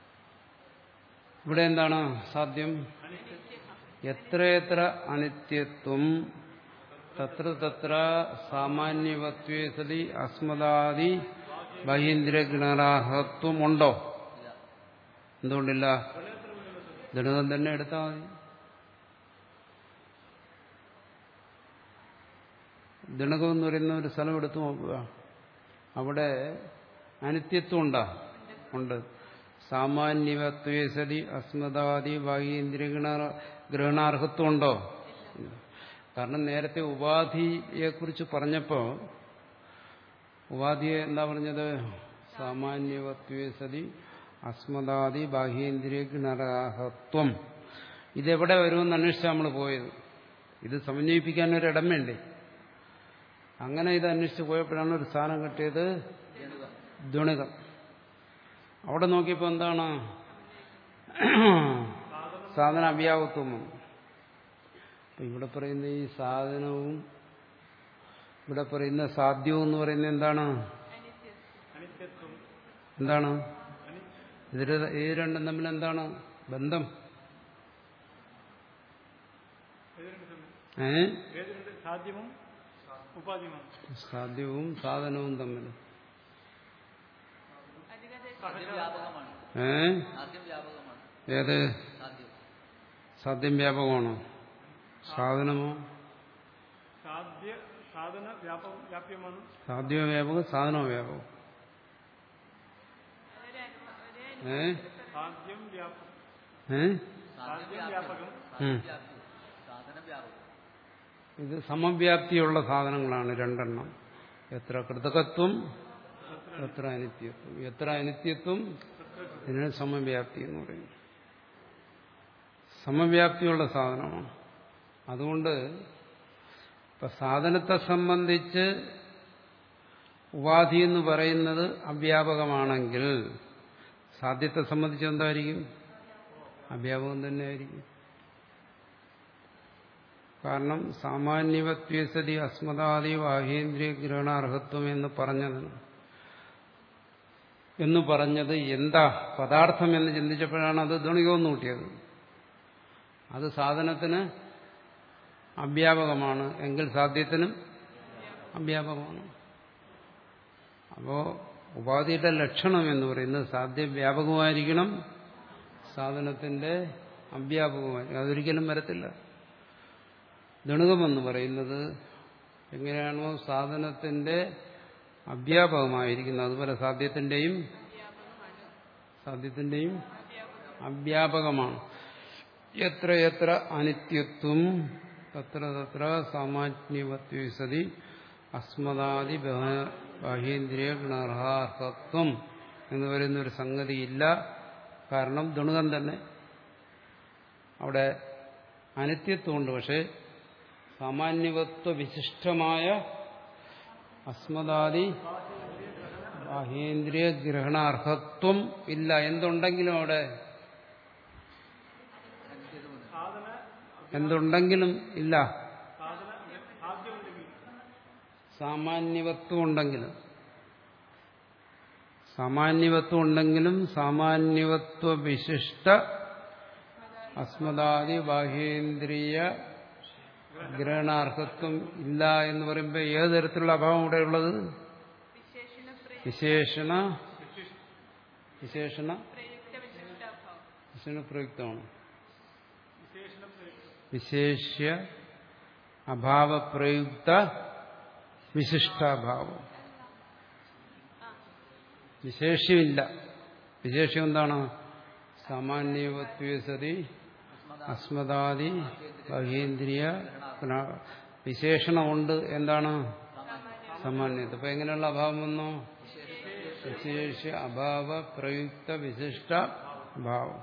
ഇവിടെ എന്താണ് സാധ്യം? എത്രയെത്ര അനിത്യത്വം തത്ര തത്ര സാമാന്യവത്വേ സതി അസ്മദാദി ബാഹ്യേന്ദ്രിയ ഗ്രഹണാർഹത്വം ഉണ്ടോ? എന്തുകൊണ്ടില്ല? ദൃഢം തന്നെ എടുത്താൽ മതി. ദണകം എന്ന് പറയുന്ന ഒരു സ്ഥലം എടുത്തു നോക്കുക. അവിടെ അനിത്യത്വം ഉണ്ടാ? ഉണ്ട്. സാമാന്യവത്വേ സതി അസ്മദാദി ബാഹ്യേന്ദ്രിയ ഗ്രഹണാർഹത്വം ഉണ്ടോ? കാരണം നേരത്തെ ഉപാധിയെക്കുറിച്ച് പറഞ്ഞപ്പോൾ ഉപാധിയെ എന്താ പറഞ്ഞത്? സാമാന്യവത്വേ സതി അസ്മദാദി ബാഹ്യേന്ദ്രിയ ഗ്രഹണാർഹത്വം. ഇതെവിടെ വരുമെന്ന് അന്വേഷിച്ചാൽ നമ്മൾ പോയത്. ഇത് സമന്വയിപ്പിക്കാൻ ഒരു ഇടം വേണ്ടേ? അങ്ങനെ ഇത് അന്വേഷിച്ച് പോയപ്പോഴാണ് ഒരു സ്ഥാനം കിട്ടിയത്, ദ്വണികം. അവിടെ നോക്കിയപ്പോൾ എന്താണ്? സാധന അവ്യാപത്വം. അപ്പൊ ഇവിടെ പറയുന്ന ഈ സാധനവും ഇവിടെ പറയുന്ന സാധ്യവും എന്ന് പറയുന്നത് എന്താണ്? എന്താണ് ഇത്? ഈ രണ്ടും തമ്മിൽ എന്താണ് ബന്ധം? ഏ സാധ്യവും സാധനവും തമ്മിൽ ഏ ഏത്? സാധ്യം വ്യാപകമാണോ? സാധനമോ? സാധ്യമോ വ്യാപകം, സാധനമോ വ്യാപകം? ഏ ഏ ഇത് സമവ്യാപ്തിയുള്ള സാധനങ്ങളാണ് രണ്ടെണ്ണം. എത്ര കൃതകത്വം, എത്ര അനിത്യത്വം. എത്ര അനിത്യത്വം, ഇതിന് സമവ്യാപ്തി എന്ന് പറയും. സമവ്യാപ്തിയുള്ള സാധനമാണ്. അതുകൊണ്ട് ഇപ്പൊ സാധനത്തെ സംബന്ധിച്ച് ഉപാധി എന്ന് പറയുന്നത് അവ്യാപകമാണെങ്കിൽ സാധ്യത്തെ സംബന്ധിച്ച് എന്തായിരിക്കും? അവ്യാപകം തന്നെയായിരിക്കും. കാരണം സാമാന്യവത്വസതി അസ്മദാദി ബാഹ്യേന്ദ്രിയ ഗ്രഹണാർഹത്വം എന്ന് പറഞ്ഞത് എന്ന് പറഞ്ഞത് എന്താ പദാർത്ഥം എന്ന് ചിന്തിച്ചപ്പോഴാണ് അത് ദ്വണികമെന്ന് കൂട്ടിയത്. അത് സാധനത്തിന് അവ്യാപകമാണ് എങ്കിൽ സാധ്യത്തിനും അവ്യാപകമാണ്. അപ്പോ ഉപാധിയുടെ ലക്ഷണം എന്ന് പറയുന്നത് സാധ്യ വ്യാപകമായിരിക്കണം, സാധനത്തിന്റെ അവ്യാപകമായിരിക്കും. അതൊരിക്കലും വരത്തില്ല. ദ്വണികമെന്ന് പറയുന്നത് എങ്ങനെയാണോ സാധനത്തിന്റെ അവ്യാപകമായിരിക്കുന്നത് അതുപോലെ സാധ്യത്തിന്റെയും സാധ്യത്തിന്റെയും അവ്യാപകമാണ്. എത്ര എത്ര അനിത്യത്വം തത്ര തത്ര സാമാന്യവത്വേ സതി അസ്മദാദി ബാഹ്യേന്ദ്രിയ ഗുണാർഹത്വം എന്ന് പറയുന്ന ഒരു സംഗതിയില്ല. കാരണം ദ്വണികം തന്നെ അവിടെ അനിത്യത്വമുണ്ട്. പക്ഷെ സാമാന്യവത്വ വിശിഷ്ടമായ അസ്മദാദി ബാഹ്യേന്ദ്രിയ ഗ്രഹണാർഹത്വം ഇല്ല. എന്തുണ്ടെങ്കിലും അവിടെ എന്തുണ്ടെങ്കിലും ഇല്ല. സാമാന്യവത്വം ഉണ്ടെങ്കിലും സാമാന്യവത്വം ഉണ്ടെങ്കിലും സാമാന്യവത്വ വിശിഷ്ട അസ്മദാദി ബാഹ്യേന്ദ്രിയ ഗ്രഹണാർഹത്വം ഇല്ല എന്ന് പറയുമ്പോൾ ഏത് തരത്തിലുള്ള അഭാവം ഇവിടെയുള്ളത്? വിശേഷണ വിശേഷണ വിശേഷണ പ്രയുക്തമാണ്. വിശേഷ്യ അഭാവപ്രയുക്ത വിശിഷ്ടാഭാവം. വിശേഷ്യമില്ല. വിശേഷ്യം എന്താണ്? സാമാന്യവത്വേ സതി അസ്മദാദി ബാഹ്യേന്ദ്രിയ വിശേഷണമുണ്ട്. എന്താണ്? സാമാന്യത. അപ്പൊ എങ്ങനെയുള്ള അഭാവം വന്നു? വിശേഷ്യ അഭാവ പ്രയുക്ത വിശിഷ്ട ഭാവം.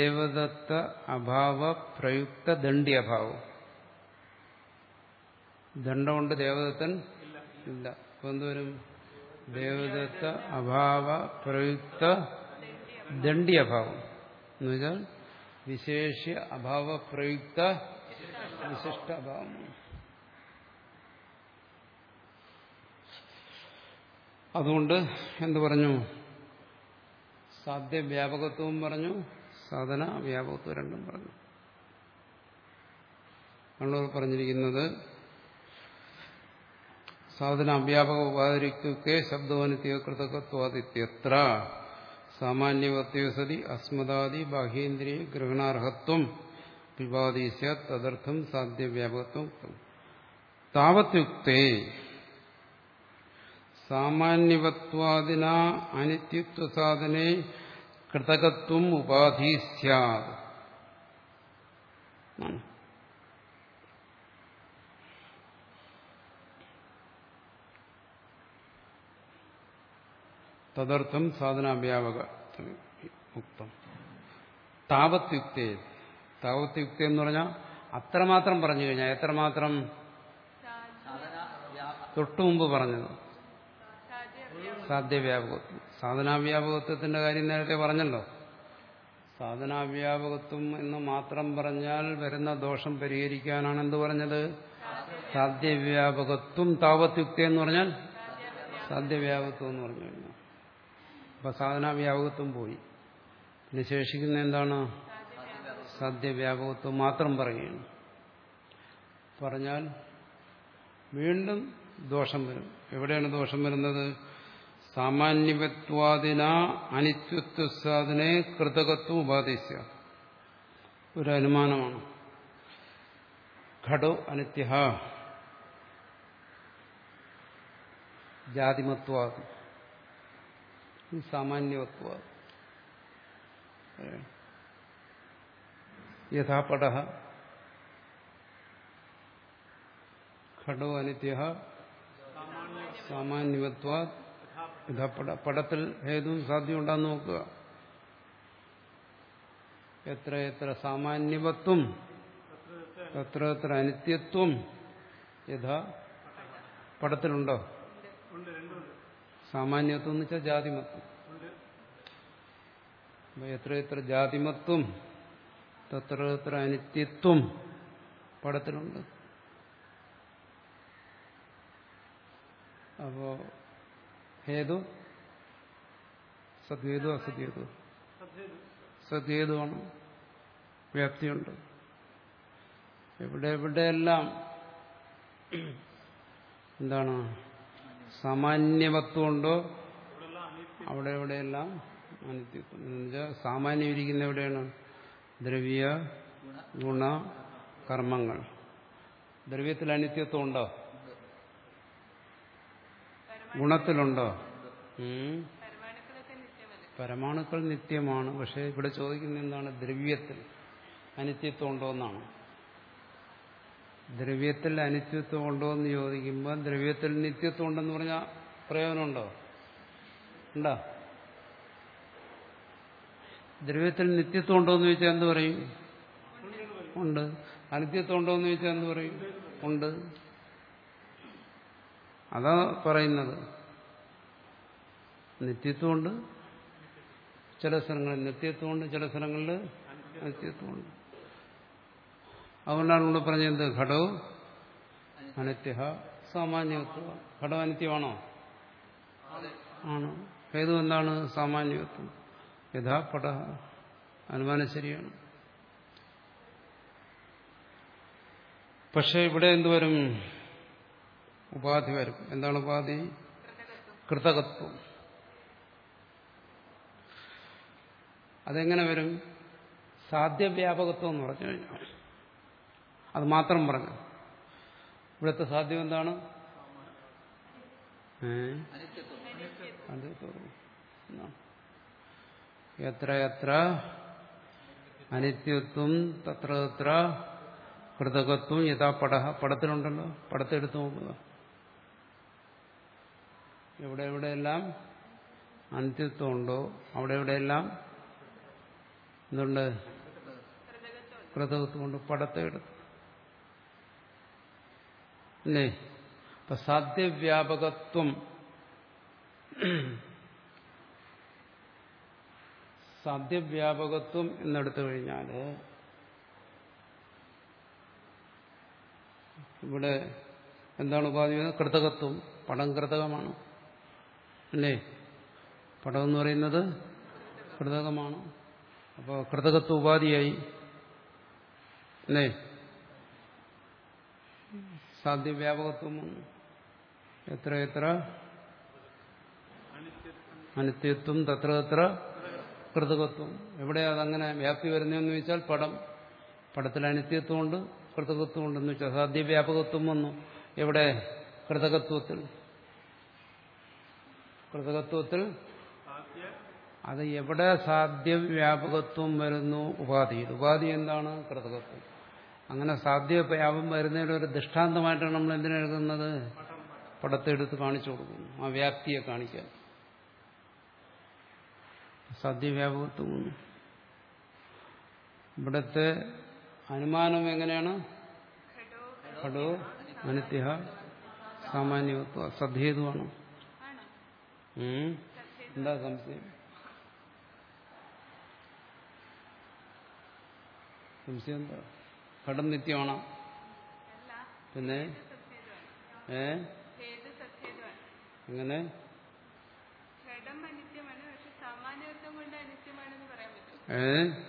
ദേവദത്ത അഭാവ പ്രയുക്ത ദണ്ഡ്യഭാവം. ദണ്ഡമുണ്ട്, ദേവദത്തൻ ഇല്ല. അപ്പൊ എന്തുവരും? ദേവദത്ത അഭാവ പ്രയുക്ത ദണ്ഡി അഭാവം എന്ന് വെച്ചാൽ വിശേഷ്യ അഭാവ പ്രയുക്ത വിശിഷ്ട അഭാവം. അതുകൊണ്ട് എന്തു പറഞ്ഞു? സാധ്യ വ്യാപകത്വവും പറഞ്ഞു, സാധന വ്യാപകത്വം രണ്ടും പറഞ്ഞു. നമ്മൾ പറഞ്ഞിരിക്കുന്നത് സാധന അവ്യാപക ഉപാധിരിക്കൊക്കെ ശബ്ദോനിത്യ കൃതകത്വാദിത്യത്ര സാമാന്യവത്യോ സതി അസ്മദാദി ബാഹ്യേന്ദ്രിയ ഗ്രഹണാർഹത്വം വിവാദീസ്യ തദർത്ഥം സാധ്യവ്യാപകത്വം താവത്യുക്തേ സാമാന്യവത്വാദിന അനിത്യത്വ സാധനെ കൃതകത്വം ഉപാധി സ്യാദ്. തദർത്ഥം സാധനാവ്യാപക ഉക്തം. താവത്യുക്തേ, താവത്യുക്ത എന്ന് പറഞ്ഞാൽ അത്രമാത്രം പറഞ്ഞു കഴിഞ്ഞാൽ, എത്രമാത്രം? തൊട്ടു മുമ്പ് പറഞ്ഞത് സാധ്യവ്യാപകത്വം. സാധനാവ്യാപകത്വത്തിന്റെ കാര്യം നേരത്തെ പറഞ്ഞല്ലോ. സാധനാവ്യാപകത്വം എന്ന് മാത്രം പറഞ്ഞാൽ വരുന്ന ദോഷം പരിഹരിക്കാനാണ് എന്ത് പറഞ്ഞത്? സാധ്യവ്യാപകത്വം. താവത്യുക്ത എന്ന് പറഞ്ഞാൽ സാധ്യവ്യാപകത്വം എന്ന് പറഞ്ഞു കഴിഞ്ഞാൽ അപ്പൊ സാധനാവ്യാപകത്വം പോയി. പിന്നെ ശേഷിക്കുന്ന എന്താണ്? സാധ്യവ്യാപകത്വം മാത്രം പറയുകയാണ്. പറഞ്ഞാൽ വീണ്ടും ദോഷം വരും. എവിടെയാണ് ദോഷം വരുന്നത്? സാമാന്യവത്വാദിന അനിത്യത്വ സാധനെ കൃതകത്വം ഉപാദിസ്യ. ഒരു അനുമാനമാണ്. ഘടോ അനിത്യ ജാതിമത്വാദി സാമാന്യവത്വാദി യഥാ പടഃ ഘടോ അനിത്യ സാമാന്യവത്വാദ് യഥാ പട. പടത്തിൽ ഹേതു സാധ്യം ഉണ്ടാന്ന് നോക്കുക. എത്ര എത്ര സാമാന്യവത്വം എത്ര എത്ര അനിത്യത്വം യഥാ പടത്തിലുണ്ടോ? സാമാന്യത്വം എന്ന് വെച്ചാൽ ജാതിമത്വം. എത്ര എത്ര ജാതിമത്വം തത്ര എത്ര അനിത്യത്വം പടത്തിലുണ്ട്. അപ്പോ ഹേതു സദ്ഹേതു അസദ്ഹേതു? സദ്ഹേതുവാണ്. വ്യാപ്തിയുണ്ട്. എവിടെ എവിടെയെല്ലാം എന്താണ് സാമാന്യവത്വം ഉണ്ടോ അവിടെ എവിടെയെല്ലാം അനിത്യത്വം. എന്നുവെച്ചാൽ സാമാന്യം ഇരിക്കുന്ന എവിടെയാണ്? ദ്രവ്യ ഗുണ കർമ്മങ്ങൾ. ദ്രവ്യത്തിൽ അനിത്യത്വം ഉണ്ടോ? ഗുണത്തിലുണ്ടോ? പരമാണുക്കൾ നിത്യമാണ്. പക്ഷെ ഇവിടെ ചോദിക്കുന്നത് എന്താണ്? ദ്രവ്യത്തിൽ അനിത്യത്വം ഉണ്ടോ എന്നാണ്. ദ്രവ്യത്തിൽ അനിത്യത്വം ഉണ്ടോ എന്ന് ചോദിക്കുമ്പോൾ ദ്രവ്യത്തിൽ നിത്യത്വം ഉണ്ടെന്ന് പറഞ്ഞാൽ പ്രയോജനമുണ്ടോ? ഉണ്ടോ? ദ്രവ്യത്തിൽ നിത്യത്വം ഉണ്ടോ എന്ന് ചോദിച്ചാൽ എന്ത് പറയും? ഉണ്ട്. അനിത്യത്വം ഉണ്ടോ എന്ന് ചോദിച്ചാൽ എന്ത് പറയും? ഉണ്ട്. അതാ പറയുന്നത്. നിത്യത്വമുണ്ട്, ചില സ്ഥലങ്ങളിൽ നിത്യത്വമുണ്ട്, ചില സ്ഥലങ്ങളിൽ അനിത്യത്വമുണ്ട്. അതുകൊണ്ടാണ് ഇവിടെ പറഞ്ഞത് ഘടോ അനിത്യ സാമാന്യത്വം. ഘടം അനിത്യമാണോ? ആണ്. ഹേതു എന്താണ്? സാമാന്യത്വം. യഥാ പട. അനുമാനം ശരിയാണ്. പക്ഷെ ഇവിടെ എന്തുവരും? ഉപാധി വരും. എന്താണ് ഉപാധി? കൃതകത്വം. അതെങ്ങനെ വരും? സാധ്യവ്യാപകത്വം എന്ന് പറഞ്ഞു കഴിഞ്ഞാൽ അത് മാത്രം പറഞ്ഞു. ഇവിടുത്തെ സാധ്യം എന്താണ്? എത്ര എത്ര അനിത്യത്വം തത്ര തത്ര കൃതകത്വം യഥാ പട. പടത്തിലുണ്ടല്ലോ. പടത്തെടുത്ത് നോക്കുക. എവിടെ എവിടെയെല്ലാം അനിത്യത്വം ഉണ്ടോ അവിടെ എവിടെയെല്ലാം എന്തുണ്ട്? കൃതകത്വം കൊണ്ട്. പടത്തെ എടുത്ത് അല്ലേ? അപ്പൊ സാധ്യവ്യാപകത്വം സാധ്യവ്യാപകത്വം എന്നെടുത്തു കഴിഞ്ഞാൽ ഇവിടെ എന്താണ് ഉപാധി? കൃതകത്വം. പടം കൃതകമാണ് അല്ലേ? പടം എന്ന് പറയുന്നത് കൃതകമാണ്. അപ്പോൾ കൃതകത്വ ഉപാധിയായി അല്ലേ? സാധ്യവ്യാപകത്വം എത്ര എത്ര അനിത്യത്വം തത്ര തത്ര കൃതകത്വം. എവിടെയാ അതങ്ങനെ വ്യാപ്തി വരുന്നതെന്ന് ചോദിച്ചാൽ പടം. പടത്തിൽ അനിത്യത്വമുണ്ട്, കൃതകത്വം ഉണ്ടെന്ന് വെച്ചാൽ സാധ്യവ്യാപകത്വം വന്നു. എവിടെ? കൃതകത്വത്തിൽ. കൃതകത്വത്തിൽ അത് എവിടെ സാധ്യവ്യാപകത്വം വരുന്നു? ഉപാധിയിൽ. ഉപാധി എന്താണ്? കൃതകത്വം. അങ്ങനെ സാധ്യവ്യാപം വരുന്നതിന് ഒരു ദൃഷ്ടാന്തമായിട്ടാണ് നമ്മൾ എന്തിനെടുക്കുന്നത്? പടത്തെ എടുത്ത് കാണിച്ചു കൊടുക്കുന്നു, ആ വ്യാപ്തിയെ കാണിക്കാൻ. സാധ്യവ്യാപകത്വം. ഇവിടത്തെ അനുമാനം എങ്ങനെയാണ്? ഘടോ അനിത്യ സാമാന്യവത്വ സദ്ഹേതുവാണ്. എന്താ സംശയം? സംശയം എന്താ? ഘടം നിത്യമാണോ? പിന്നെ ഏ എങ്ങനെ? ഏ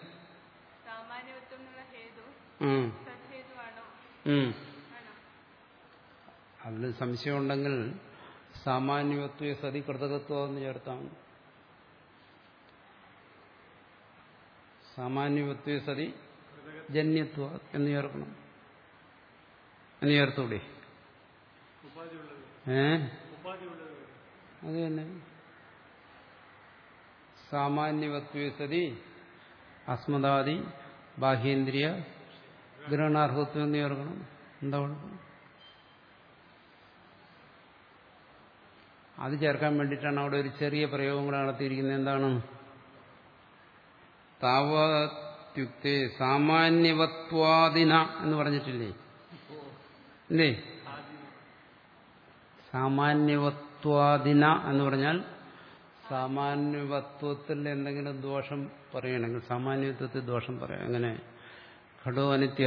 അതിന് സംശയമുണ്ടെങ്കിൽ സാമാന്യവത്വ സതി കൃതകത്വം എന്ന് ചേർത്താൽ മതി. സാമാന്യവത്വ സതി ജന്യത്വ എന്ന് ചേർക്കണം. എന്ന് ചേർത്തൂടെ? ഏ അത് തന്നെ. സാമാന്യവത്വ സതി അസ്മദാദി ബാഹ്യേന്ദ്രിയ ഗ്രഹണാർഹത്വം എന്ന് ചേർക്കണം. എന്താ കുഴപ്പം? അത് ചേർക്കാൻ വേണ്ടിയിട്ടാണ് അവിടെ ഒരു ചെറിയ പ്രയോഗം കൂടെ നടത്തിയിരിക്കുന്നത്. എന്താണ്? താവത്യുക്തേ സാമാന്യവത്വാദിന എന്ന് പറഞ്ഞിട്ടില്ലേ? ഇല്ലേ? സാമാന്യവത്വാദിന എന്ന് പറഞ്ഞാൽ സാമാന്യവത്വത്തിൽ എന്തെങ്കിലും ദോഷം പറയണമെങ്കിൽ സാമാന്യവത്വത്തിൽ ദോഷം പറയാം. എങ്ങനെ? ഘടോ അനിത്യ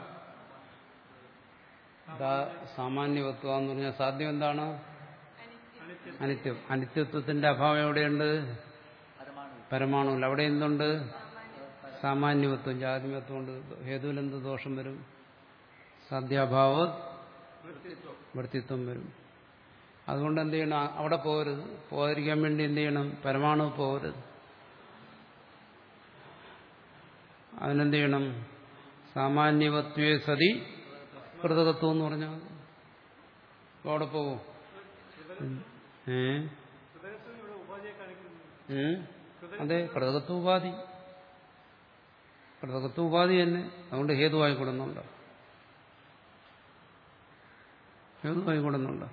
സാമാന്യവത്വം എന്ന് പറഞ്ഞാൽ സാധ്യം എന്താണ്? അനിത്യം. അനിത്യത്വത്തിന്റെ അഭാവം എവിടെയുണ്ട്? പരമാണുവിൽ. അവിടെ എന്തുണ്ട്? സാമാന്യവത്വം. ജാതിമത്വം കൊണ്ട് ഹേതുവിൽ എന്ത് ദോഷം വരും? സാധ്യാഭാവ വൃത്തിത്വം വരും. അതുകൊണ്ട് എന്ത് ചെയ്യണം? അവിടെ പോകരുത്. പോകാതിരിക്കാൻ വേണ്ടി എന്ത് ചെയ്യണം? പരമാണു പോകരുത്. അതിനെന്ത് ചെയ്യണം? സാമാന്യവത്വേ സതി കൃതകത്വം എന്ന് പറഞ്ഞാൽ അവിടെ പോകും. ഏ അതെ, കൃതകത്വ ഉപാധി. കൃതകത്വ ഉപാധി തന്നെ. അതുകൊണ്ട് ഹേതുവായി കൊടുന്നുണ്ട്. ഹേതുവായി കൊടുന്നുണ്ട്.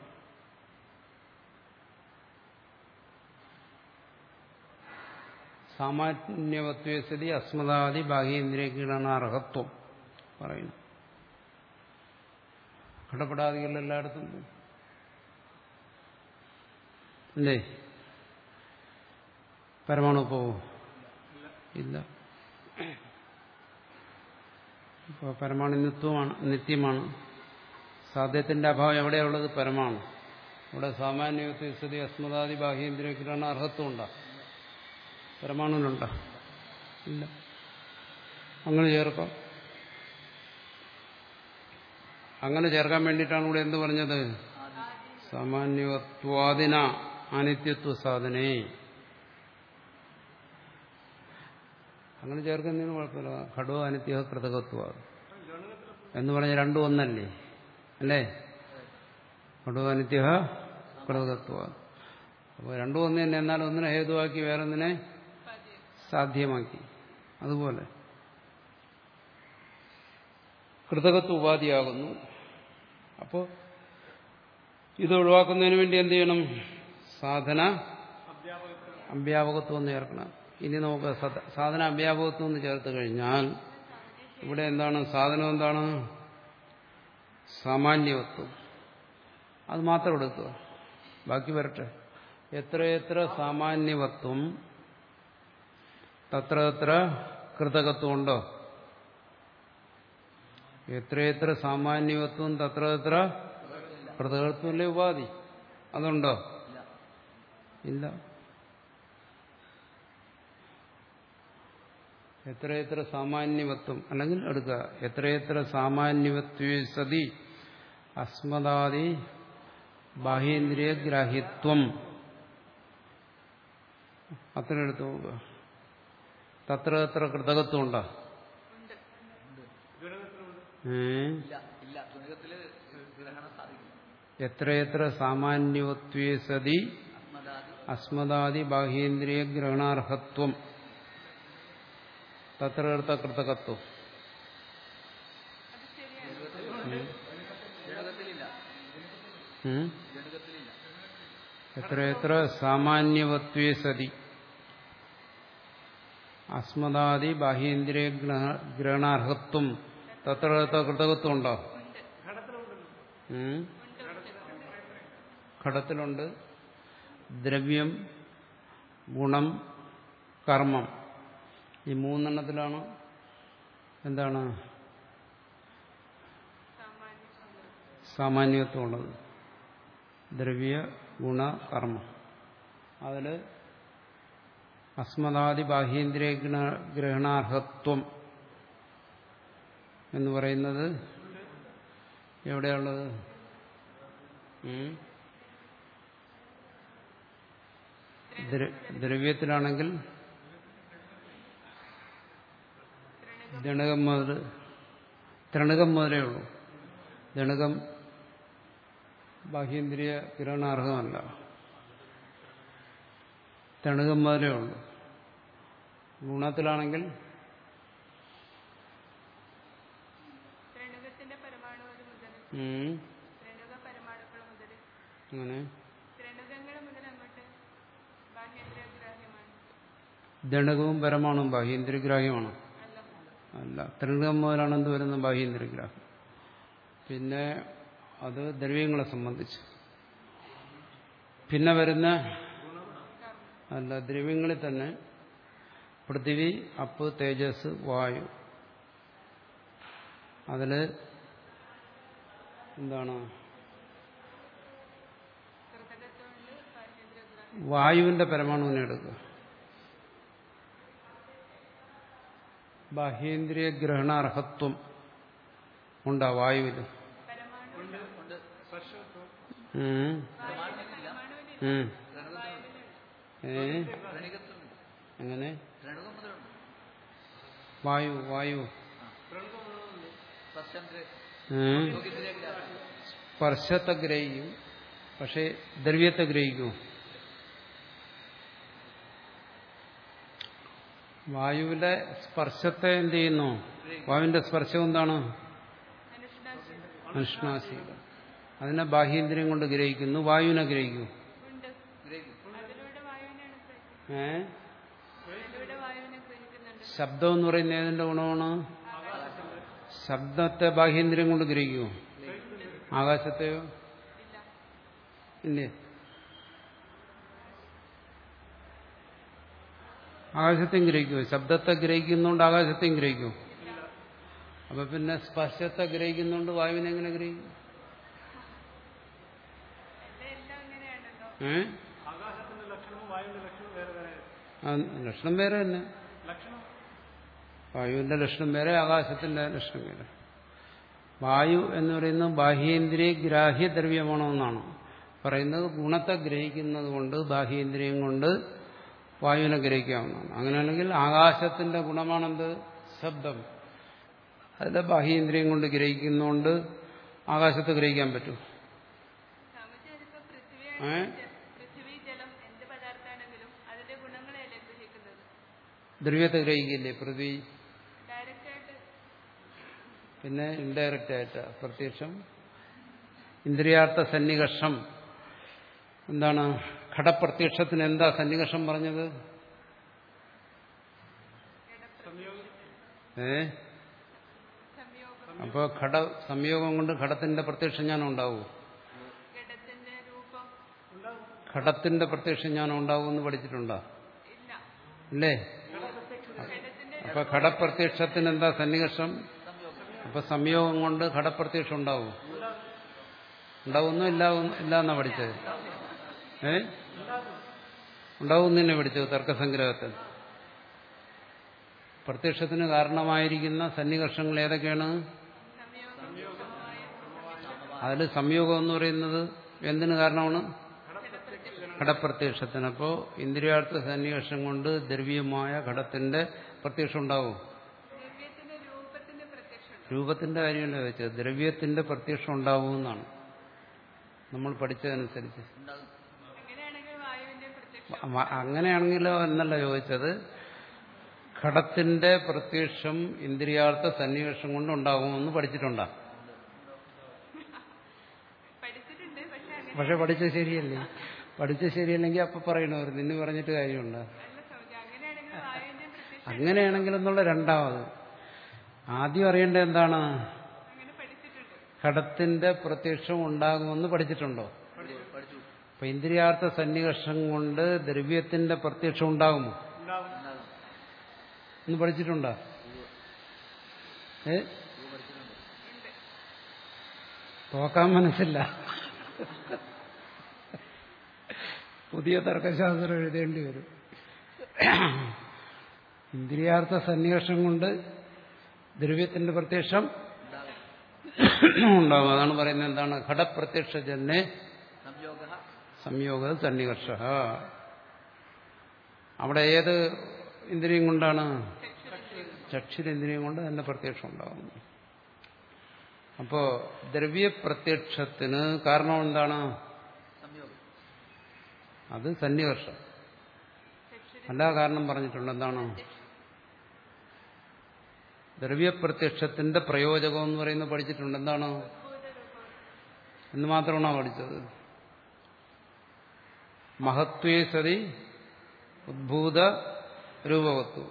സാമാന്യവത്വേ സ്ഥിതി അസ്മദാദി ബാഹ്യേന്ദ്രിയകീടാണ് അർഹത്വം പറയുന്നു. ഘടപടാദികൾ എല്ലായിടത്തും അല്ലേ? പരമാണു പോവോ? ഇല്ല. ഇപ്പോൾ പരമാണു നിത്യമാണ് നിത്യമാണ് സാധ്യത്തിന്റെ അഭാവം എവിടെയുള്ളത്? പരമാണു. ഇവിടെ സാമാന്യവത്വ സ്ഥിതി അസ്മദാദി ബാഹ്യേന്ദ്രിയകീടാണ് അർഹത്വം ഉണ്ടാ? പരമാണുവിനുണ്ടോ? ഇല്ല. അങ്ങനെ ചേർക്കാം. അങ്ങനെ ചേർക്കാൻ വേണ്ടിയിട്ടാണ് ഇവിടെ എന്ത് പറഞ്ഞത്? സാമാന്യവത്വാദിന അനിത്യത്വ സാധനേ. അങ്ങനെ ചേർക്കുന്നതിന് കുഴപ്പമില്ല. ഘടോ അനിത്യ കൃതകത്വ എന്ന് പറഞ്ഞ രണ്ടും ഒന്നല്ലേ? അല്ലേ? ഘടോ അനിത്യ കൃതകത്വ. അപ്പോൾ രണ്ടും ഒന്ന് തന്നെ. എന്നാൽ ഒന്നിനെ ഹേതുവാക്കി വേറൊന്നിനെ സാധ്യമാക്കി. അതുപോലെ കൃതകത്വ ഉപാധിയാകുന്നു. അപ്പോൾ ഇത് ഒഴിവാക്കുന്നതിന് വേണ്ടി എന്ത് ചെയ്യണം? സാധന അഭ്യാപകത്വം എന്ന് ചേർക്കണം. ഇനി നമുക്ക് സാധന അഭ്യാപകത്വം എന്ന് ചേർത്ത് കഴിഞ്ഞാൽ ഇവിടെ എന്താണ്? സാധനം എന്താണ്? സാമാന്യവത്വം. അത് മാത്രം എടുക്കുക, ബാക്കി വരട്ടെ. എത്രയെത്ര സാമാന്യവത്വം തത്ര തത്ര കൃതകത്വം ഉണ്ടോ? എത്രയെത്ര സാമാന്യവത്വം തത്ര തത്ര കൃതകത്വമല്ലേ ഉപാധി? അതുണ്ടോ? ഇല്ല. എത്രയെത്ര സാമാന്യവത്വം അല്ലെങ്കിൽ എടുക്കുക എത്രയെത്ര സാമാന്യവത്വേ സതി അസ്മദാദി ബാഹ്യേന്ദ്രിയ ഗ്രാഹ്യത്വം, അത്ര എടുത്തു നോക്കുക. തത്ര തത്ര കൃതകത്വം ഉണ്ടോ? എത്രയെത്ര സാമാന്യവത്വേ സതി അസ്മദാദി ബാഹ്യേന്ദ്രിയ ഗ്രഹണാർഹത്വം തത്ര തത്ര കൃതകത്വം. എത്രയെത്ര സാമാന്യവത്വേ സതി അസ്മദാദി ബാഹ്യേന്ദ്രിയ ഗ്രഹണാർഹത്വം തത്ര തത്ര കൃതകത്വം ഉണ്ടോ? ഘടത്തിലുണ്ട്. ദ്രവ്യം, ഗുണം, കർമ്മം, ഈ മൂന്നെണ്ണത്തിലാണ് എന്താണ് സാമാന്യത്വം ഉള്ളത്. ദ്രവ്യ, ഗുണ, കർമ്മം. അതിൽ അസ്മദാദി ബാഹ്യേന്ദ്രിയ ഗ്രഹണാർഹത്വം എന്ന് പറയുന്നത് എവിടെയുള്ളത്? ദ്രവ്യത്തിലാണെങ്കിൽ ദണകം മുതൽ ത്രണകം മുതലേ ഉള്ളൂ. ദണകം ബാഹ്യേന്ദ്രിയ ഗ്രഹണാർഹമല്ല, തണുകം മുതലേ ഉള്ളൂ. ഗുണത്തിലാണെങ്കിൽ അങ്ങനെ ദണകവും പരമാണും ബാഹ്യേന്ദ്രിയഗ്രാഹ്യമാണ്. അല്ല, ത്രിണകം മുതലാണ് എന്ത് വരുന്നത്? ബാഹ്യേന്ദ്രിയഗ്രാഹ്യം. പിന്നെ അത് ദ്രവ്യങ്ങളെ സംബന്ധിച്ച്. പിന്നെ വരുന്ന അല്ല ദ്രവ്യങ്ങളിൽ തന്നെ പൃഥിവി, അപ്പ്, തേജസ്, വായു. അതില് എന്താണ്? വായുവിന്റെ പരമാണുവിനെ എടുക്കുക. ബാഹ്യേന്ദ്രിയ ഗ്രഹണാർഹത്വം ഉണ്ടാ വായുവിൽ? എങ്ങനെ? വായു വായു സ്പർശത്തെ ഗ്രഹിക്കും, പക്ഷെ ദ്രവ്യത്തെ ഗ്രഹിക്കും. വായുവിലെ സ്പർശത്തെ എന്ത് ചെയ്യുന്നു? വായുവിന്റെ സ്പർശം എന്താണ്? അനുഷ്ണാസിക. അതിനെ ബാഹ്യേന്ദ്രിയം കൊണ്ട് ഗ്രഹിക്കുന്നു. വായുവിനെ ഗ്രഹിക്കൂ. ഏ ശബ്ദം എന്ന് പറയുന്ന ഏതിന്റെ ഗുണമാണ്? ശബ്ദത്തെ ബാഹ്യേന്ദ്രിയം കൊണ്ട് ഗ്രഹിക്കൂ. ആകാശത്തെയോ? ഇല്ലേ? ആകാശത്തെയും ഗ്രഹിക്കൂ. ശബ്ദത്തെ ഗ്രഹിക്കുന്നുണ്ട് ആകാശത്തെയും ഗ്രഹിക്കൂ. അപ്പൊ പിന്നെ സ്പർശത്തെ ഗ്രഹിക്കുന്നുണ്ട് വായുവിനെ എങ്ങനെ ഗ്രഹിക്കും? ഏ ലക്ഷണം വേറെ തന്നെ. വായുവിന്റെ ലക്ഷണം വേറെ, ആകാശത്തിന്റെ ലക്ഷണം വേറെ. വായു എന്ന് പറയുന്നത് ബാഹ്യേന്ദ്രിയ ഗ്രാഹ്യ ദ്രവ്യമാണോ എന്നാണ് പറയുന്നത്. ഗുണത്തെ ഗ്രഹിക്കുന്നത് കൊണ്ട് ബാഹ്യേന്ദ്രിയം കൊണ്ട് വായുവിനെ ഗ്രഹിക്കാവുന്നതാണ്. അങ്ങനെയാണെങ്കിൽ ആകാശത്തിന്റെ ഗുണമാണെന്ത്? ശബ്ദം. അതിന്റെ ബാഹ്യേന്ദ്രിയം കൊണ്ട് ഗ്രഹിക്കുന്നതുകൊണ്ട് ആകാശത്തെ ഗ്രഹിക്കാൻ പറ്റും. ഏ ദ്രവ്യത്തെ ഗ്രഹിക്കില്ലേ? പൃഥ്വി പിന്നെ ഇൻഡയറക്റ്റ് ആയിട്ട് പ്രത്യക്ഷം. ഇന്ദ്രിയാർത്ഥ സന്നികർഷം എന്താണ്? ഘടപ്രത്യക്ഷത്തിന് എന്താ സന്നികർഷം പറഞ്ഞത്? ഏ അപ്പൊ ഘട സംയോഗം കൊണ്ട് ഘടത്തിന്റെ പ്രത്യക്ഷം ഞാൻ ഉണ്ടാവൂ? ഘടത്തിന്റെ പ്രത്യക്ഷജ്ഞാനം ഉണ്ടാകുമെന്ന് പഠിച്ചിട്ടുണ്ടോ? ഇല്ലേ? അപ്പൊ ഘടപ്രത്യക്ഷത്തിന് എന്താ സന്നികർഷം? അപ്പൊ സംയോഗം കൊണ്ട് ഘടപ്രത്യക്ഷം ഉണ്ടാവും? ഉണ്ടാവുന്നു ഇല്ല ഇല്ല എന്നാ പഠിച്ചത്? ഏ ഉണ്ടാവും തന്നെ പഠിച്ചത് തർക്കസംഗ്രഹത്തിൽ. പ്രത്യക്ഷത്തിന് കാരണമായിരിക്കുന്ന സന്നികർഷങ്ങൾ ഏതൊക്കെയാണ്? അതിൽ സംയോഗം എന്ന് പറയുന്നത് എന്തിനു കാരണമാണ്? ഘടപ്രത്യക്ഷത്തിന്. അപ്പോ ഇന്ദ്രിയാർത്ഥ സന്നികർഷം കൊണ്ട് ദ്രവ്യമായ ഘടത്തിന്റെ പ്രത്യക്ഷം ഉണ്ടാവും? രൂപത്തിന്റെ കാര്യമല്ല വെച്ചത്, ദ്രവ്യത്തിന്റെ പ്രത്യക്ഷം ഉണ്ടാവും എന്നാണ് നമ്മൾ പഠിച്ചതനുസരിച്ച്. അങ്ങനെയാണെങ്കിലോ എന്നല്ല ചോദിച്ചത്, ഘടത്തിന്റെ പ്രത്യക്ഷം ഇന്ദ്രിയാർത്ഥ സന്നിവേഷം കൊണ്ട് ഉണ്ടാകുമെന്ന് പഠിച്ചിട്ടുണ്ടോ? പക്ഷെ പഠിച്ചത് ശരിയല്ലേ? പഠിച്ചത് ശരിയല്ലെങ്കിൽ അപ്പൊ പറയണവർ നിന്നെ പറഞ്ഞിട്ട് കാര്യമുണ്ടോ? അങ്ങനെയാണെങ്കിലെന്നുള്ള രണ്ടാമത്. ആദ്യം അറിയേണ്ടത് എന്താണ്? ഘടത്തിന്റെ പ്രത്യക്ഷം ഉണ്ടാകുമെന്ന് പഠിച്ചിട്ടുണ്ടോ? അപ്പൊ ഇന്ദ്രിയാർത്ഥ സന്നികർഷം കൊണ്ട് ദ്രവ്യത്തിന്റെ പ്രത്യക്ഷം ഉണ്ടാകുമോ എന്ന് പഠിച്ചിട്ടുണ്ടോ? ഏ തോക്കാൻ മനസ്സില്ല. പുതിയ തർക്കശാസ്ത്രം എഴുതേണ്ടി വരും. ഇന്ദ്രിയാർത്ഥ സന്നികർഷം കൊണ്ട് ദ്രവ്യത്തിന്റെ പ്രത്യക്ഷം ഉണ്ടാകും. അതാണ് പറയുന്നത് എന്താണ്? ഘടപ്രത്യക്ഷജന്യേ സംയോഗ സന്നികർഷ. അവിടെ ഏത് ഇന്ദ്രിയം കൊണ്ടാണ്? ചക്ഷുരേന്ദ്രിയം കൊണ്ട് തന്നെ പ്രത്യക്ഷം ഉണ്ടാകുന്നു. അപ്പോ ദ്രവ്യപ്രത്യക്ഷത്തിന് കാരണം എന്താണ്? അത് സന്നികർഷം. എല്ലാ കാരണം പറഞ്ഞിട്ടുണ്ട്. എന്താണ്? ദ്രവ്യപ്രത്യക്ഷത്തിന്റെ പ്രയോജകം എന്ന് പറയുന്നത് പഠിച്ചിട്ടുണ്ട്. എന്താണ് എന്ന് മാത്രമാണോ പഠിച്ചത്? മഹത്വേ സതി ഉദ്ഭൂത രൂപവത്വം.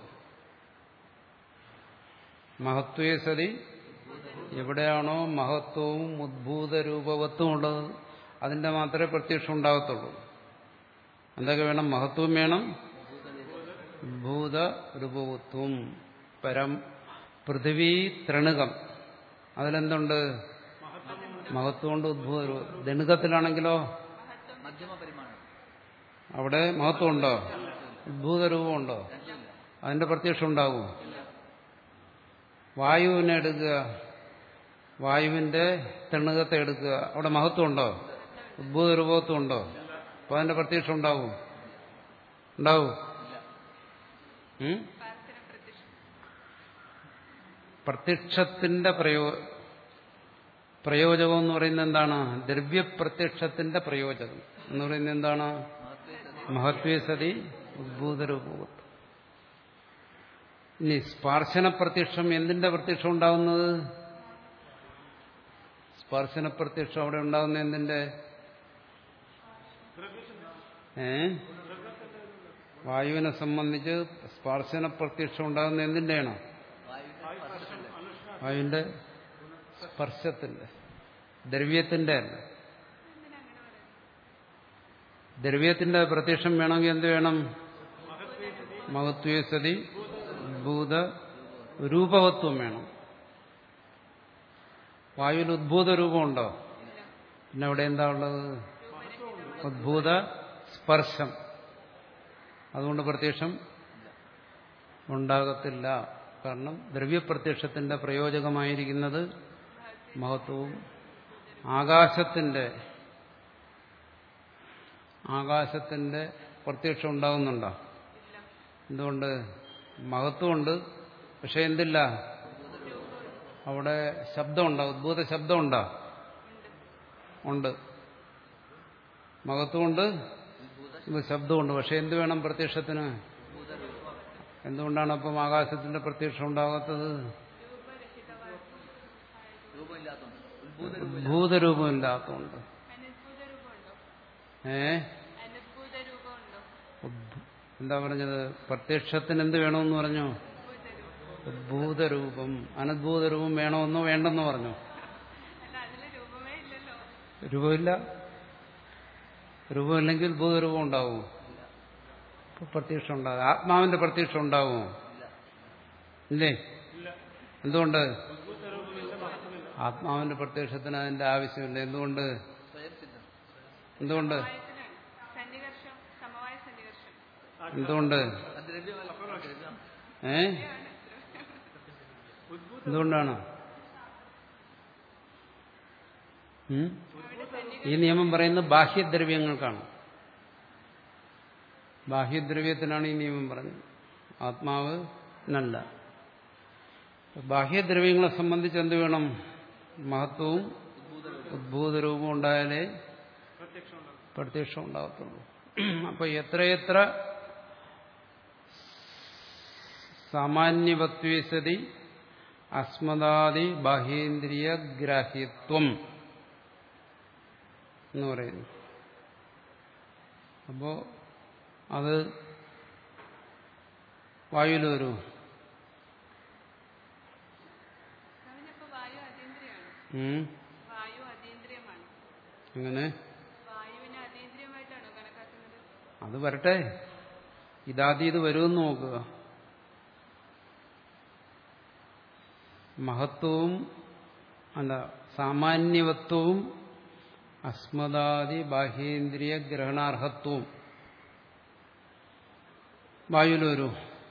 മഹത്വേ സതി എവിടെയാണോ മഹത്വവും ഉദ്ഭൂത രൂപവത്വം ഉള്ളത് അതിന്റെ മാത്രമേ പ്രത്യക്ഷം ഉണ്ടാകത്തുള്ളൂ. എന്തൊക്കെ വേണം? മഹത്വം വേണം, ഉദ്ഭൂത രൂപവത്വം. പരം പൃഥിവി തൃണുകം, അതിലെന്തുണ്ട്? മഹത്വമുണ്ട്, ഉദ്ഭൂത രൂപം. ദണുകത്തിലാണെങ്കിലോ അവിടെ മഹത്വമുണ്ടോ? ഉദ്ഭൂത രൂപമുണ്ടോ? അതിന്റെ പ്രത്യക്ഷം ഉണ്ടാകും. വായുവിനെ എടുക്കുക, വായുവിന്റെ തൃണുകത്തെ എടുക്കുക, അവിടെ മഹത്വം ഉണ്ടോ? ഉദ്ഭൂത രൂപത്വം ഉണ്ടോ? അപ്പൊ അതിന്റെ പ്രത്യക്ഷം ഉണ്ടാവും? ഉണ്ടാവും? പ്രത്യക്ഷത്തിന്റെ പ്രയോ പ്രയോജകം എന്ന് പറയുന്നത് എന്താണ്? ദ്രവ്യപ്രത്യക്ഷത്തിന്റെ പ്രയോജകം എന്ന് പറയുന്നത് എന്താണ്? മഹത്വേ സതി ഉദ്ഭൂതരൂപവത്വം. ഇനി സ്പർശന പ്രത്യക്ഷം എന്തിന്റെ പ്രത്യക്ഷം ഉണ്ടാകുന്നത്? സ്പർശന പ്രത്യക്ഷം അവിടെ ഉണ്ടാകുന്ന എന്തിന്റെ? ഏ വായുവിനെ സംബന്ധിച്ച് സ്പർശന പ്രത്യക്ഷം ഉണ്ടാകുന്ന എന്തിന്റെയാണ്? വായുവിന്റെ സ്പർശത്തിന്റെ, ദ്രവ്യത്തിന്റെ അല്ല. ദ്രവ്യത്തിന്റെ പ്രത്യക്ഷം വേണമെങ്കിൽ എന്ത് വേണം? മഹത്വേ സതി ഉദ്ഭൂത രൂപവത്വം വേണം. വായുവിൽ ഉദ്ഭൂത രൂപമുണ്ടോ? പിന്നെ അവിടെ എന്താ ഉള്ളത്? ഉദ്ഭൂത സ്പർശം. അതുകൊണ്ട് പ്രത്യക്ഷം ഉണ്ടാകത്തില്ല. കാരണം ദ്രവ്യപ്രത്യക്ഷത്തിന്റെ പ്രയോജകമായിരിക്കുന്നത് മഹത്വവും. ആകാശത്തിന്റെ ആകാശത്തിന്റെ പ്രത്യക്ഷം ഉണ്ടാകുന്നുണ്ടോ? എന്തുകൊണ്ട്? മഹത്വമുണ്ട്, പക്ഷെ എന്തില്ല? അവിടെ ശബ്ദമുണ്ടോ? ഉദ്ഭൂത ശബ്ദമുണ്ടോ? ഉണ്ട്. മഹത്വമുണ്ട്, ശബ്ദമുണ്ട്, പക്ഷെ എന്ത് വേണം പ്രത്യക്ഷത്തിന്? എന്തുകൊണ്ടാണ് അപ്പം ആകാശത്തിന്റെ പ്രത്യക്ഷം ഉണ്ടാകാത്തത്? ഉദ്ഭൂതരൂപമില്ലാത്തതുകൊണ്ട്. ഏ എന്താ പറഞ്ഞത്? പ്രത്യക്ഷത്തിന് എന്ത് വേണമെന്ന് പറഞ്ഞു? ഉദ്ഭൂതരൂപം. അനുദ്ഭൂതരൂപം വേണമെന്നോ വേണ്ടെന്നോ പറഞ്ഞു? രൂപമില്ല. രൂപമില്ലെങ്കിൽ ഉദ്ഭൂതരൂപം ഉണ്ടാവും. പ്രത്യക്ഷം ഉണ്ടാകും. ആത്മാവിന്റെ പ്രത്യക്ഷം ഉണ്ടാവുമോ? ഇല്ലേ? എന്തുകൊണ്ട്? ആത്മാവിന്റെ പ്രത്യക്ഷത്തിന് അതിന്റെ ആവശ്യമില്ല. എന്തുകൊണ്ട്? എന്തുകൊണ്ട്? എന്തുകൊണ്ട്? ഏ എന്തുകൊണ്ടാണ് ഈ നിയമം പറയുന്നത്? ബാഹ്യദ്രവ്യങ്ങൾക്കാണ്. ബാഹ്യദ്രവ്യത്തിനാണ് ഈ നിയമം പറഞ്ഞത്, ആത്മാവ് നല്ല. ബാഹ്യദ്രവ്യങ്ങളെ സംബന്ധിച്ച് എന്ത് വേണം? മഹത്വവും ഉദ്ഭൂതരൂപവും ഉണ്ടായാലേ പ്രത്യക്ഷം ഉണ്ടാകത്തുള്ളൂ. അപ്പൊ എത്രയെത്ര സാമാന്യവത്വേസതി അസ്മദാദി ബാഹ്യേന്ദ്രിയ ഗ്രാഹ്യത്വം എന്ന് പറയുന്നു. അപ്പോ അത് വായുവിൽ വരൂ. എങ്ങനെ? അത് വരട്ടെ, ഇതാദ്യം ഇത് വരുമെന്ന് നോക്കുക. മഹത്വവും അല്ല സാമാന്യവത്വവും അസ്മദാദി ബാഹ്യേന്ദ്രിയ ഗ്രഹണാർഹത്വവും വായുവിൽ വരൂ.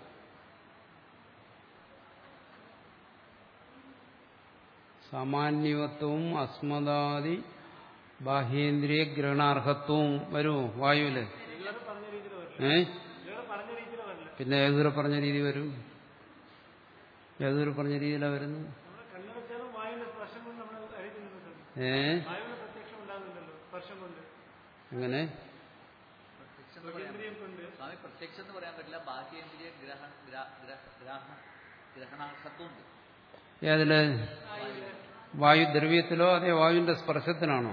സാമാന്യവത്വവും അസ്മദാദി ബാഹ്യേന്ദ്രിയ ഗ്രഹണാർഹത്വവും വരൂ വായുവില്. ഏ പിന്നെ ഏതൊരു പറഞ്ഞ രീതി വരും? ഏതൊരു പറഞ്ഞ രീതിയിലാണ് വരുന്നത്? ഏ എങ്ങനെ? ഏതില്? വായുദ്രവ്യത്തിലോ അതേ വായുവിന്റെ സ്പർശത്തിനാണോ?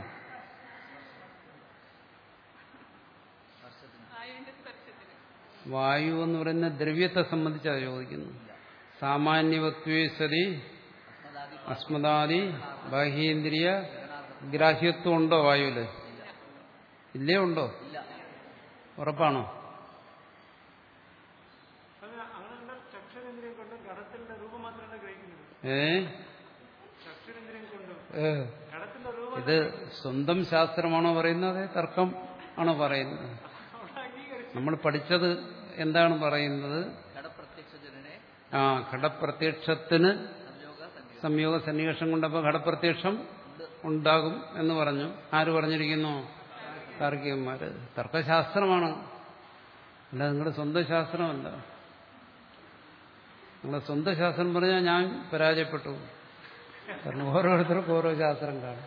വായു എന്ന് പറയുന്ന ദ്രവ്യത്തെ സംബന്ധിച്ചാണ് ചോദിക്കുന്നത്. സാമാന്യവത്വേ സതി അസ്മദാദി ബാഹ്യേന്ദ്രിയ ഗ്രാഹ്യത്വം ഉണ്ടോ വായുവില്? ഇല്ലേ? ഉണ്ടോ? ഉറപ്പാണോ? ഏ ഇത് സ്വന്തം ശാസ്ത്രമാണോ പറയുന്നത്? തർക്കം ആണോ പറയുന്നത്? നമ്മൾ പഠിച്ചത് എന്താണ് പറയുന്നത്? ആ ഘടപ്രത്യക്ഷത്തിന് സംയോഗ സന്നിവേഷം കൊണ്ടപ്പോ ഘടപ്രത്യക്ഷം ഉണ്ടാകും എന്ന് പറഞ്ഞു. ആര് പറഞ്ഞിരിക്കുന്നു? താർക്കികന്മാര്. തർക്കശാസ്ത്രമാണ്, അല്ല നിങ്ങളുടെ സ്വന്തം ശാസ്ത്രമല്ല. നിങ്ങളുടെ സ്വന്തം ശാസ്ത്രം പറഞ്ഞാൽ ഞാൻ പരാജയപ്പെട്ടു. കാരണം ഓരോരുത്തർക്കും ഓരോ ശാസ്ത്രം കാണും.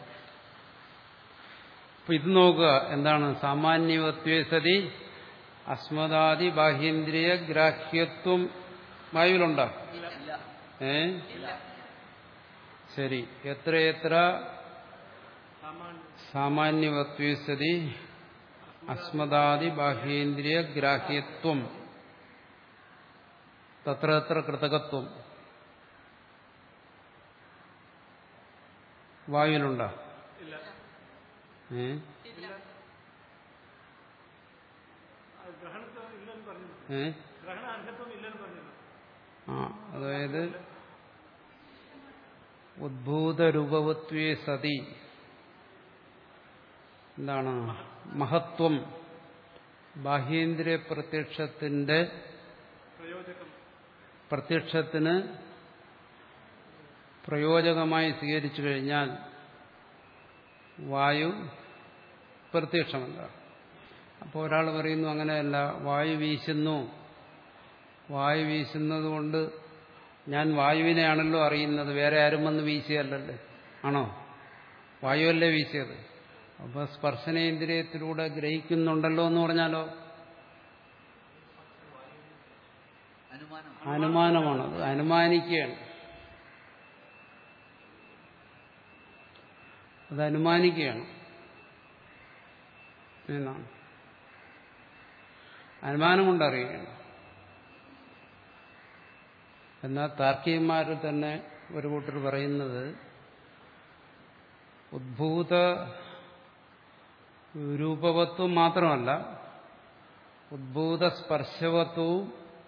അപ്പൊ ഇത് നോക്കുക, എന്താണ്? സാമാന്യവത്വേ സതി അസ്മദാദി ബാഹ്യേന്ദ്രിയ ഗ്രാഹ്യത്വം വായുവിലുണ്ടോ? ഏ ശരി. എത്രയെത്ര സാമാന്യവത്വേ സതി അസ്മദാദി ബാഹ്യേന്ദ്രിയ ഗ്രാഹ്യത്വം തത്ര തത്ര കൃതകത്വം വായുവിലുണ്ടോ? ഏ ഏ ആ അതായത് ഉദ്ഭൂതരൂപവത്വേ സതി എന്താണ്? മഹത്വം ബാഹ്യേന്ദ്രിയ പ്രത്യക്ഷത്തിന്റെ പ്രത്യക്ഷത്തിന് പ്രയോജകമായി സ്വീകരിച്ചു കഴിഞ്ഞാൽ വായു പ്രത്യക്ഷമല്ല. അപ്പോൾ ഒരാൾ പറയുന്നു അങ്ങനെയല്ല, വായു വീശുന്നു, വായു വീശുന്നത് കൊണ്ട് ഞാൻ വായുവിനെയാണല്ലോ അറിയുന്നത്, വേറെ ആരും വന്ന് വീശിയല്ലല്ലേ? ആണോ? വായുവല്ലേ വീശിയത്? അപ്പോൾ സ്പർശനേന്ദ്രിയത്തിലൂടെ ഗ്രഹിക്കുന്നുണ്ടല്ലോ എന്ന് പറഞ്ഞാലോ? അനുമാനമാണത്, അനുമാനിക്കുകയാണ്. അത് അനുമാനിക്കുകയാണ് എന്നാണ്. അനുമാനം കൊണ്ടറിയുകയാണ്. എന്നാൽ താർക്കികന്മാരിൽ തന്നെ ഒരു കൂട്ടർ പറയുന്നത് ഉദ്ഭൂത രൂപവത്വം മാത്രമല്ല, ഉദ്ഭൂത സ്പർശവത്വവും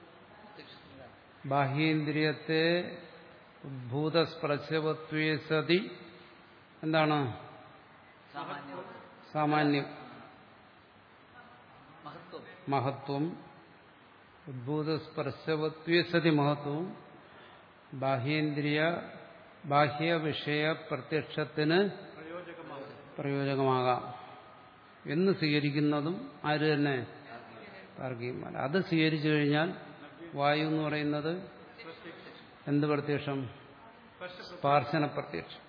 ബാഹ്യേന്ദ്രിയത്തെ ഉദ്ഭൂത സ്പർശവത്വേ സതി എന്താണ്? സാമാന്യം മഹത്വം. ഉദ്ഭൂത സ്പർശവത്വേ സതി മഹത്വവും ബാഹ്യേന്ദ്രിയ ബാഹ്യ വിഷയ പ്രത്യക്ഷത്തിന് പ്രയോജകമാകാം എന്ന് സ്വീകരിക്കുന്നതും ആര് തന്നെ? താർക്കികന്മാർ. അത് സ്വീകരിച്ചു കഴിഞ്ഞാൽ വായു എന്ന് പറയുന്നത് എന്ത് പ്രത്യക്ഷം? സ്പാർശന പ്രത്യക്ഷം.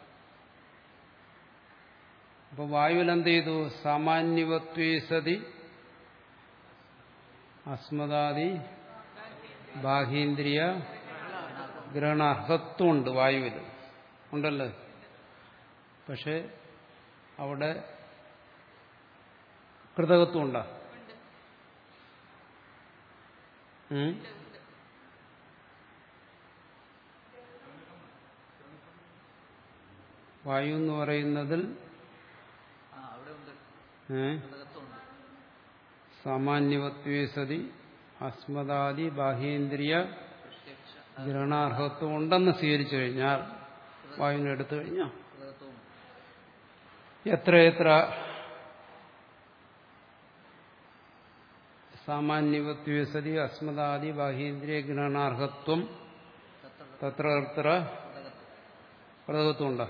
അപ്പൊ വായുവിൽ എന്ത് ചെയ്തു? സാമാന്യവത്വേ സതി അസ്മദാദി ബാഹ്യേന്ദ്രിയ ഗ്രഹണാർഹത്വമുണ്ട്. വായുവിൽ ഉണ്ടല്ലോ. പക്ഷെ അവിടെ കൃതകത്വം ഉണ്ടോ? വായു എന്ന് പറയുന്നതിൽ സാമാന്യവത്വേ സതി അസ്മദാദി ബാഹ്യേന്ദ്രിയ ഗ്രഹണാർഹത്വം ഉണ്ടെന്ന് സ്വീകരിച്ചു കഴിഞ്ഞാൽ, വായുവിനെ എടുത്തു കഴിഞ്ഞാൽ എത്രയെത്ര സാമാന്യവത്വേ സതി അസ്മദാദി ബാഹ്യേന്ദ്രിയ ഗ്രഹണാർഹത്വം തത്ര തത്ര കൃതകത്വം ഉണ്ടോ?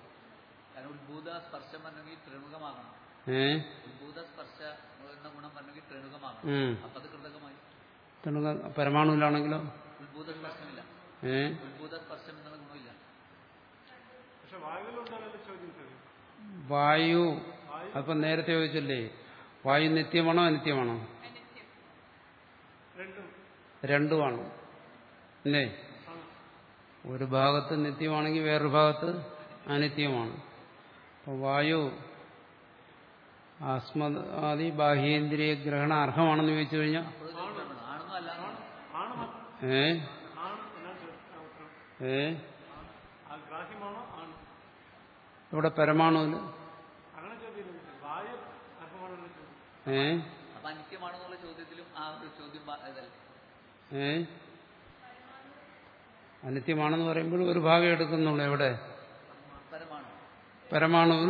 പരമാണുവിലാണെങ്കിലോ ഏ വായു അപ്പൊ നേരത്തെ ചോദിച്ചില്ലേ, വായു നിത്യമാണോ അനിത്യമാണോ? രണ്ടുമാണ് അല്ലേ? ഒരു ഭാഗത്ത് നിത്യമാണെങ്കിൽ വേറൊരു ഭാഗത്ത് അനിത്യമാണ്. അപ്പൊ വായു ആസ്മദാദി ബാഹ്യേന്ദ്രിയ ഗ്രഹണ അർഹമാണെന്ന് ചോദിച്ചു കഴിഞ്ഞാൽ ഏ ഏ ഇവിടെ പരമാണുവിന് ഏ ഏ അനിത്യമാണെന്ന് പറയുമ്പോൾ ഒരു ഭാഗം എടുക്കുന്നുള്ളൂ. എവിടെ? പരമാണുവിൽ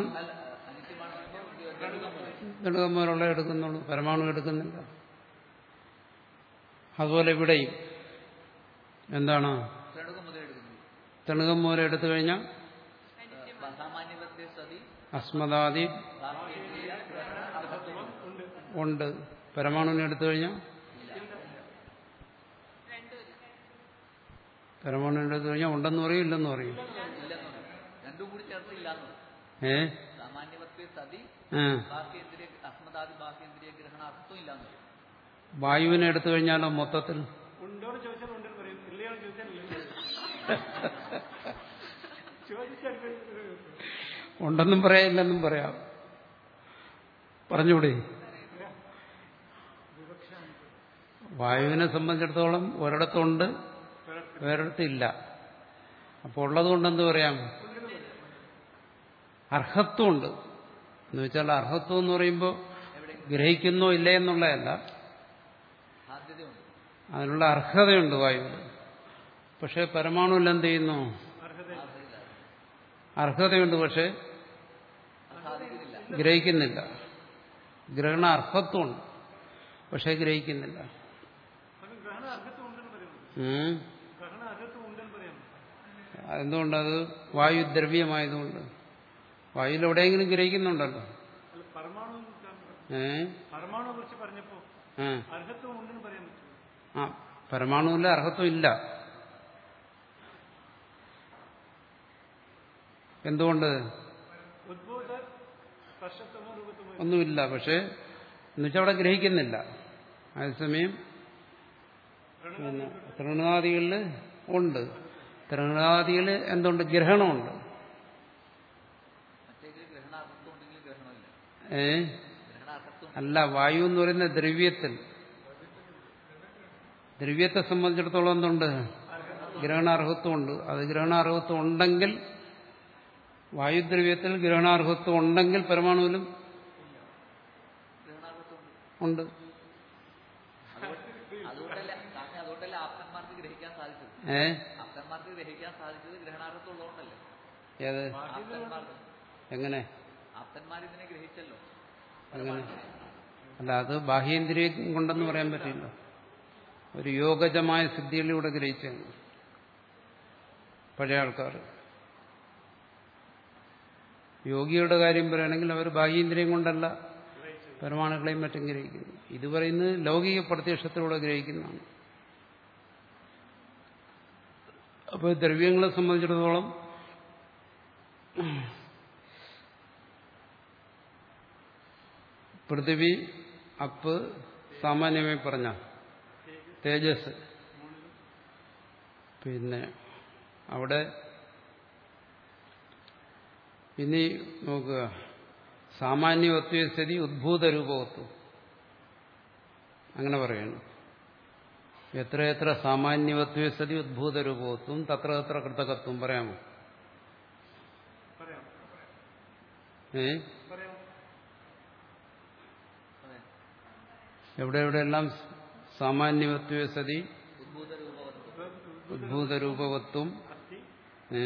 ഘടകന്മാരുള്ള എടുക്കുന്നുള്ളൂ, പരമാണു എടുക്കുന്നില്ല. അതുപോലെ ഇവിടെയും എന്താണ്? തണുകം മൂലം എടുത്തു കഴിഞ്ഞാൽ അസ്മദാദി ഉണ്ട്. പരമാണുവിനെ എടുത്തു കഴിഞ്ഞാൽ പരമാണുവിനെ എടുത്തു കഴിഞ്ഞാൽ ഉണ്ടെന്ന് പറയും, ഇല്ലെന്ന് പറയും. ഏ വായുവിനെ എടുത്തു കഴിഞ്ഞാലോ മൊത്തത്തിൽ ഉണ്ടെന്നും പറയാം, ഇല്ലെന്നും പറയാം. പറഞ്ഞൂടെ? വായുവിനെ സംബന്ധിച്ചിടത്തോളം ഒരിടത്തുണ്ട്, വേറൊരിടത്തില്ല. അപ്പോൾ ഉള്ളതുകൊണ്ടെന്ത് പറയാം? അർഹത്വമുണ്ട്. എന്ന് വെച്ചാൽ അർഹത്വം എന്ന് പറയുമ്പോൾ ഗ്രഹിക്കുന്നോ ഇല്ലേ എന്നുള്ളതല്ല, അതിനുള്ള അർഹതയുണ്ട് വായുവിൽ. പക്ഷെ പരമാണുവിൽ എന്ത് ചെയ്യുന്നു? അർഹതയുണ്ട്, പക്ഷെ ഗ്രഹിക്കുന്നില്ല. ഗ്രഹണ അർഹത്വമുണ്ട്, പക്ഷെ ഗ്രഹിക്കുന്നില്ല. എന്തുകൊണ്ടത്? വായു ദ്രവ്യമായതുകൊണ്ട്. വായുവിൽ എവിടെയെങ്കിലും ഗ്രഹിക്കുന്നുണ്ടല്ലോ. ഏ ആ പരമാണുവില്ല, അർഹത്വം ഇല്ല. എന്തുകൊണ്ട്? ഒന്നുമില്ല, പക്ഷെ എന്നുവെച്ചാൽ അവിടെ ഗ്രഹിക്കുന്നില്ല. അതേസമയം തൃണാദികളിൽ ഉണ്ട്. തൃണാദികളിൽ എന്തുണ്ട്? ഗ്രഹണമുണ്ട്. ഏ അല്ല, വായു എന്ന് പറയുന്ന ദ്രവ്യത്തിൽ, ദ്രവ്യത്തെ സംബന്ധിച്ചിടത്തോളം എന്തുണ്ട്? ഗ്രഹണാർഹത്വമുണ്ട്. അത് ഗ്രഹണാർഹത്വം ഉണ്ടെങ്കിൽ, വായുദ്രവ്യത്തിൽ ഗ്രഹണാർഹത്വം ഉണ്ടെങ്കിൽ പരമാണുവിലും ഉണ്ട്. ഏ ഏത് എങ്ങനെ അങ്ങനെ അല്ല, അത് ബാഹ്യേന്ദ്രിയം കൊണ്ടെന്ന് പറയാൻ പറ്റില്ല. ഒരു യോഗജമായ സിദ്ധിയിലൂടെ ഗ്രഹിച്ചാണ് പഴയ ആൾക്കാർ. യോഗിയുടെ കാര്യം പറയുകയാണെങ്കിൽ അവർ ബാഹ്യേന്ദ്രിയം കൊണ്ടല്ല പരമാണുക്കളെയും മറ്റും ഗ്രഹിക്കുന്നു. ഇത് പറയുന്നത് ലൗകിക പ്രത്യക്ഷത്തിലൂടെ ഗ്രഹിക്കുന്നതാണ്. അപ്പോൾ ദ്രവ്യങ്ങളെ സംബന്ധിച്ചിടത്തോളം പൃഥിവി, അപ്പ്, സാമാന്യമായി പറഞ്ഞ തേജസ്, പിന്നെ അവിടെ ഇനി നോക്കുക, സാമാന്യവത്വ സ്ഥിതി ഉദ്ഭൂതരൂപവത്വം അങ്ങനെ പറയണം. എത്രയെത്ര സാമാന്യവത്വ സ്ഥിതി ഉദ്ഭൂതരൂപവത്വം തത്ര തത്ര കൃതകത്വം പറയാമോ? ഏ എവിടെ എവിടെയെല്ലാം സാമാന്യവത്വ സ്ഥിതി ഉദ്ഭൂതരൂപവത്വം, ഏ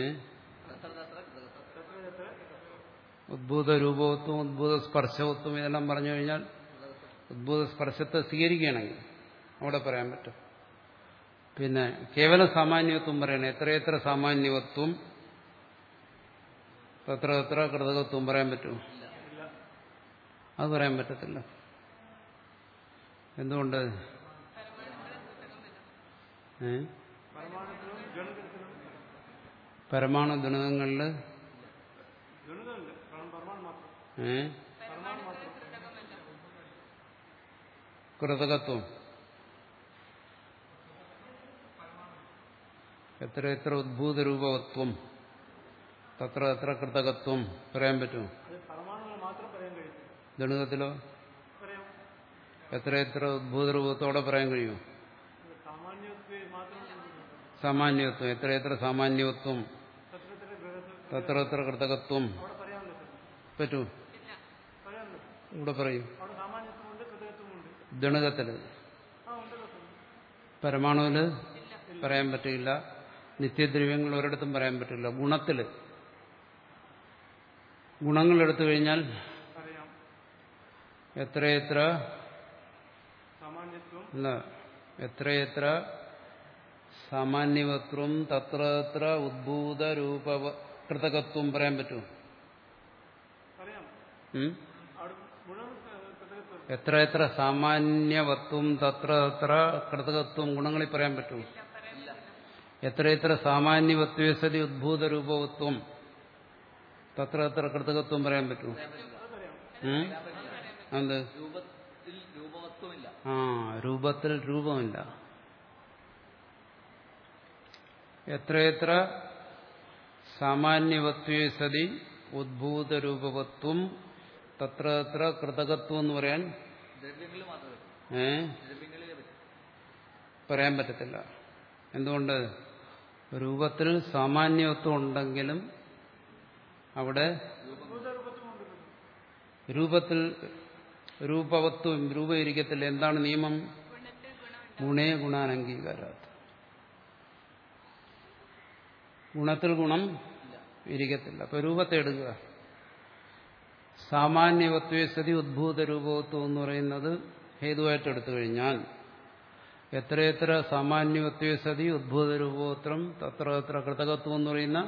ഉദ്ഭൂതരൂപവത്വം, ഉദ്ഭൂത സ്പർശവത്വം ഇതെല്ലാം പറഞ്ഞു കഴിഞ്ഞാൽ ഉദ്ഭൂത സ്പർശത്തെ സ്വീകരിക്കുകയാണെങ്കിൽ അവിടെ പറയാൻ പറ്റും. പിന്നെ കേവല സാമാന്യവത്വം പറയണേ, എത്രയെത്ര സാമാന്യവത്വം തത്ര തത്ര കൃതകത്വം പറയാൻ പറ്റുമോ? അത് പറയാൻ പറ്റത്തില്ല. എന്തുകൊണ്ട്? ഏ പരമാണു ഗുണകങ്ങളിൽ ഏ കൃതകത്വം എത്ര എത്ര ഉദ്ഭൂതരൂപവത്വം തത്ര എത്ര കൃതകത്വം പറയാൻ പറ്റുമോ? ഗണിതത്തിലോ എത്ര എത്ര ഉദ്ഭൂതരൂപത്തോടെ പറയാൻ കഴിയുമോ? സാമാന്യത്വം എത്ര എത്ര സാമാന്യത്വം തത്ര എത്ര കൃതകത്വം പറ്റൂ? ഇവിടെ പറയും. ഗണിതത്തില് പരമാണുവില് പറയാൻ പറ്റില്ല. നിത്യദ്രവ്യങ്ങൾ ഒരിടത്തും പറയാൻ പറ്റില്ല. ഗുണത്തില് ഗുണങ്ങൾ എടുത്തു കഴിഞ്ഞാൽ എത്രയെത്ര അല്ല എത്രയെത്ര സാമാന്യവത്വം തത്ര എത്ര ഉദ്ഭൂത രൂപ കൃതകത്വം പറയാൻ പറ്റുമോ? എത്ര എത്ര സാമാന്യവത്വം തത്ര എത്ര കൃതകത്വം ഗുണങ്ങളിൽ പറയാൻ പറ്റുമോ? എത്ര എത്ര സാമാന്യവത്വ സതി ഉദ്ഭൂത രൂപവത്വം തത്ര എത്ര കൃതകത്വം പറയാൻ പറ്റുമോ? എന്ത്? ആ രൂപത്തിൽ രൂപമില്ല. എത്രയെത്ര സാമാന്യവത്വ സതി ഉദ്ഭൂത രൂപവത്വം തത്ര എത്ര കൃതകത്വം എന്ന് പറയാൻ ഏ പറയാൻ പറ്റത്തില്ല. എന്തുകൊണ്ട്? രൂപത്തിൽ സാമാന്യത്വം ഉണ്ടെങ്കിലും അവിടെ രൂപത്തിൽ രൂപവത്വം രൂപം ഇരിക്കത്തില്ല. എന്താണ് നിയമം? ഗുണേ ഗുണാനംഗീകാരാത്. ഗുണത്തിൽ ഗുണം ഇരിക്കത്തില്ല. അപ്പൊ രൂപത്തെ എടുക്കുക. സാമാന്യവത്വ സ്ഥിതി ഉദ്ഭൂത രൂപവത്വം എന്ന് പറയുന്നത് ഹേതുവായിട്ട് എടുത്തു കഴിഞ്ഞാൽ എത്രയെത്ര സാമാന്യവത്വ സ്ഥിതി ഉദ്ഭൂത രൂപവത്വം തത്ര എത്ര കൃതകത്വം എന്ന് പറയുന്ന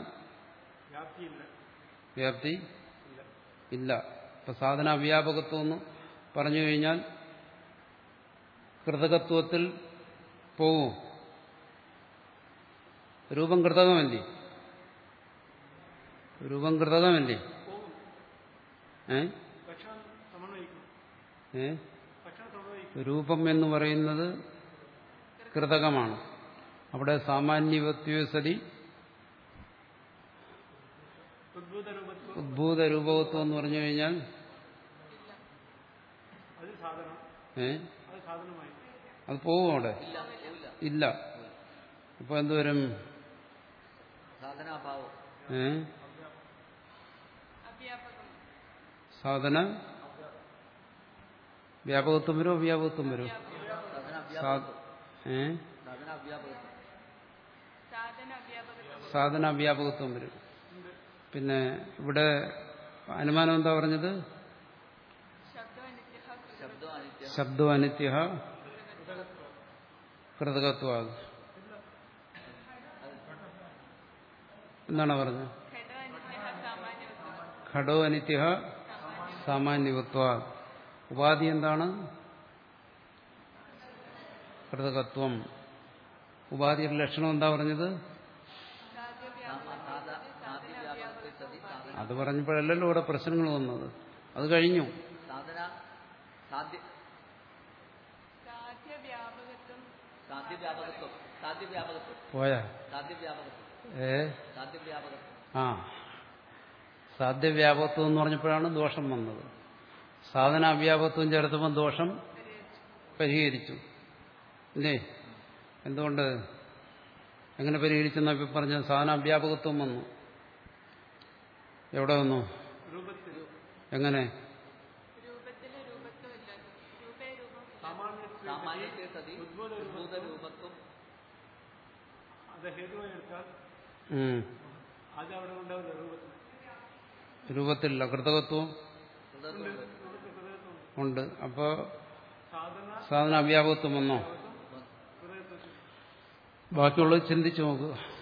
വ്യാപ്തി ഇല്ല. ഇപ്പൊ സാധന അവ്യാപകത്വം എന്ന് പറഞ്ഞു കഴിഞ്ഞാൽ കൃതകത്വത്തിൽ പോവും. രൂപം കൃതകമല്ലേ? രൂപം കൃതകമല്ലേ? ഏ ഏ രൂപം എന്ന് പറയുന്നത് കൃതകമാണ്. അവിടെ സാമാന്യവത്വ സതി ഉദ്ഭൂത രൂപവത്വം എന്ന് പറഞ്ഞു കഴിഞ്ഞാൽ ഏ അത് പോവും. അവിടെ ഇല്ല. അപ്പൊ എന്തുവരും? ഏ സാധന വ്യാപകത്വം വരും അവ്യാപകത്വം വരും. ഏ സാധന അവ്യാപകത്വം വരും. പിന്നെ ഇവിടെ അനുമാനം എന്താ പറഞ്ഞത്? ശബ്ദോ അനിത്യ കൃതകത്വ എന്താണ് പറഞ്ഞത്? ഘടോ അനിത്യ സാമാന്യവത്വ. ഉപാധി എന്താണ്? കൃതകത്വം. ഉപാധിയുടെ ലക്ഷണം എന്താ പറഞ്ഞത്? അത് പറഞ്ഞപ്പോഴല്ലല്ലോ ഇവിടെ പ്രശ്നങ്ങൾ വന്നത്. അത് കഴിഞ്ഞു. പോയാ ഏ ആ സാധ്യവ്യാപകത്വം എന്ന് പറഞ്ഞപ്പോഴാണ് ദോഷം വന്നത്. സാധന അവ്യാപകത്വം ചേർത്തപ്പോൾ ദോഷം പരിഹരിച്ചു അല്ലേ? എന്തുകൊണ്ട്? എങ്ങനെ പരിഹരിച്ചെന്നാ ഇപ്പം പറഞ്ഞത്? സാധന അവ്യാപകത്വം വന്നു. എവിടെ വന്നു? എങ്ങനെ? രൂപത്തില്ല. കൃതകത്വം ഉണ്ട്. അപ്പോ സാധന അവ്യാപകത്വം വന്നോ? ബാക്കിയുള്ളത് ചിന്തിച്ചു നോക്കുക.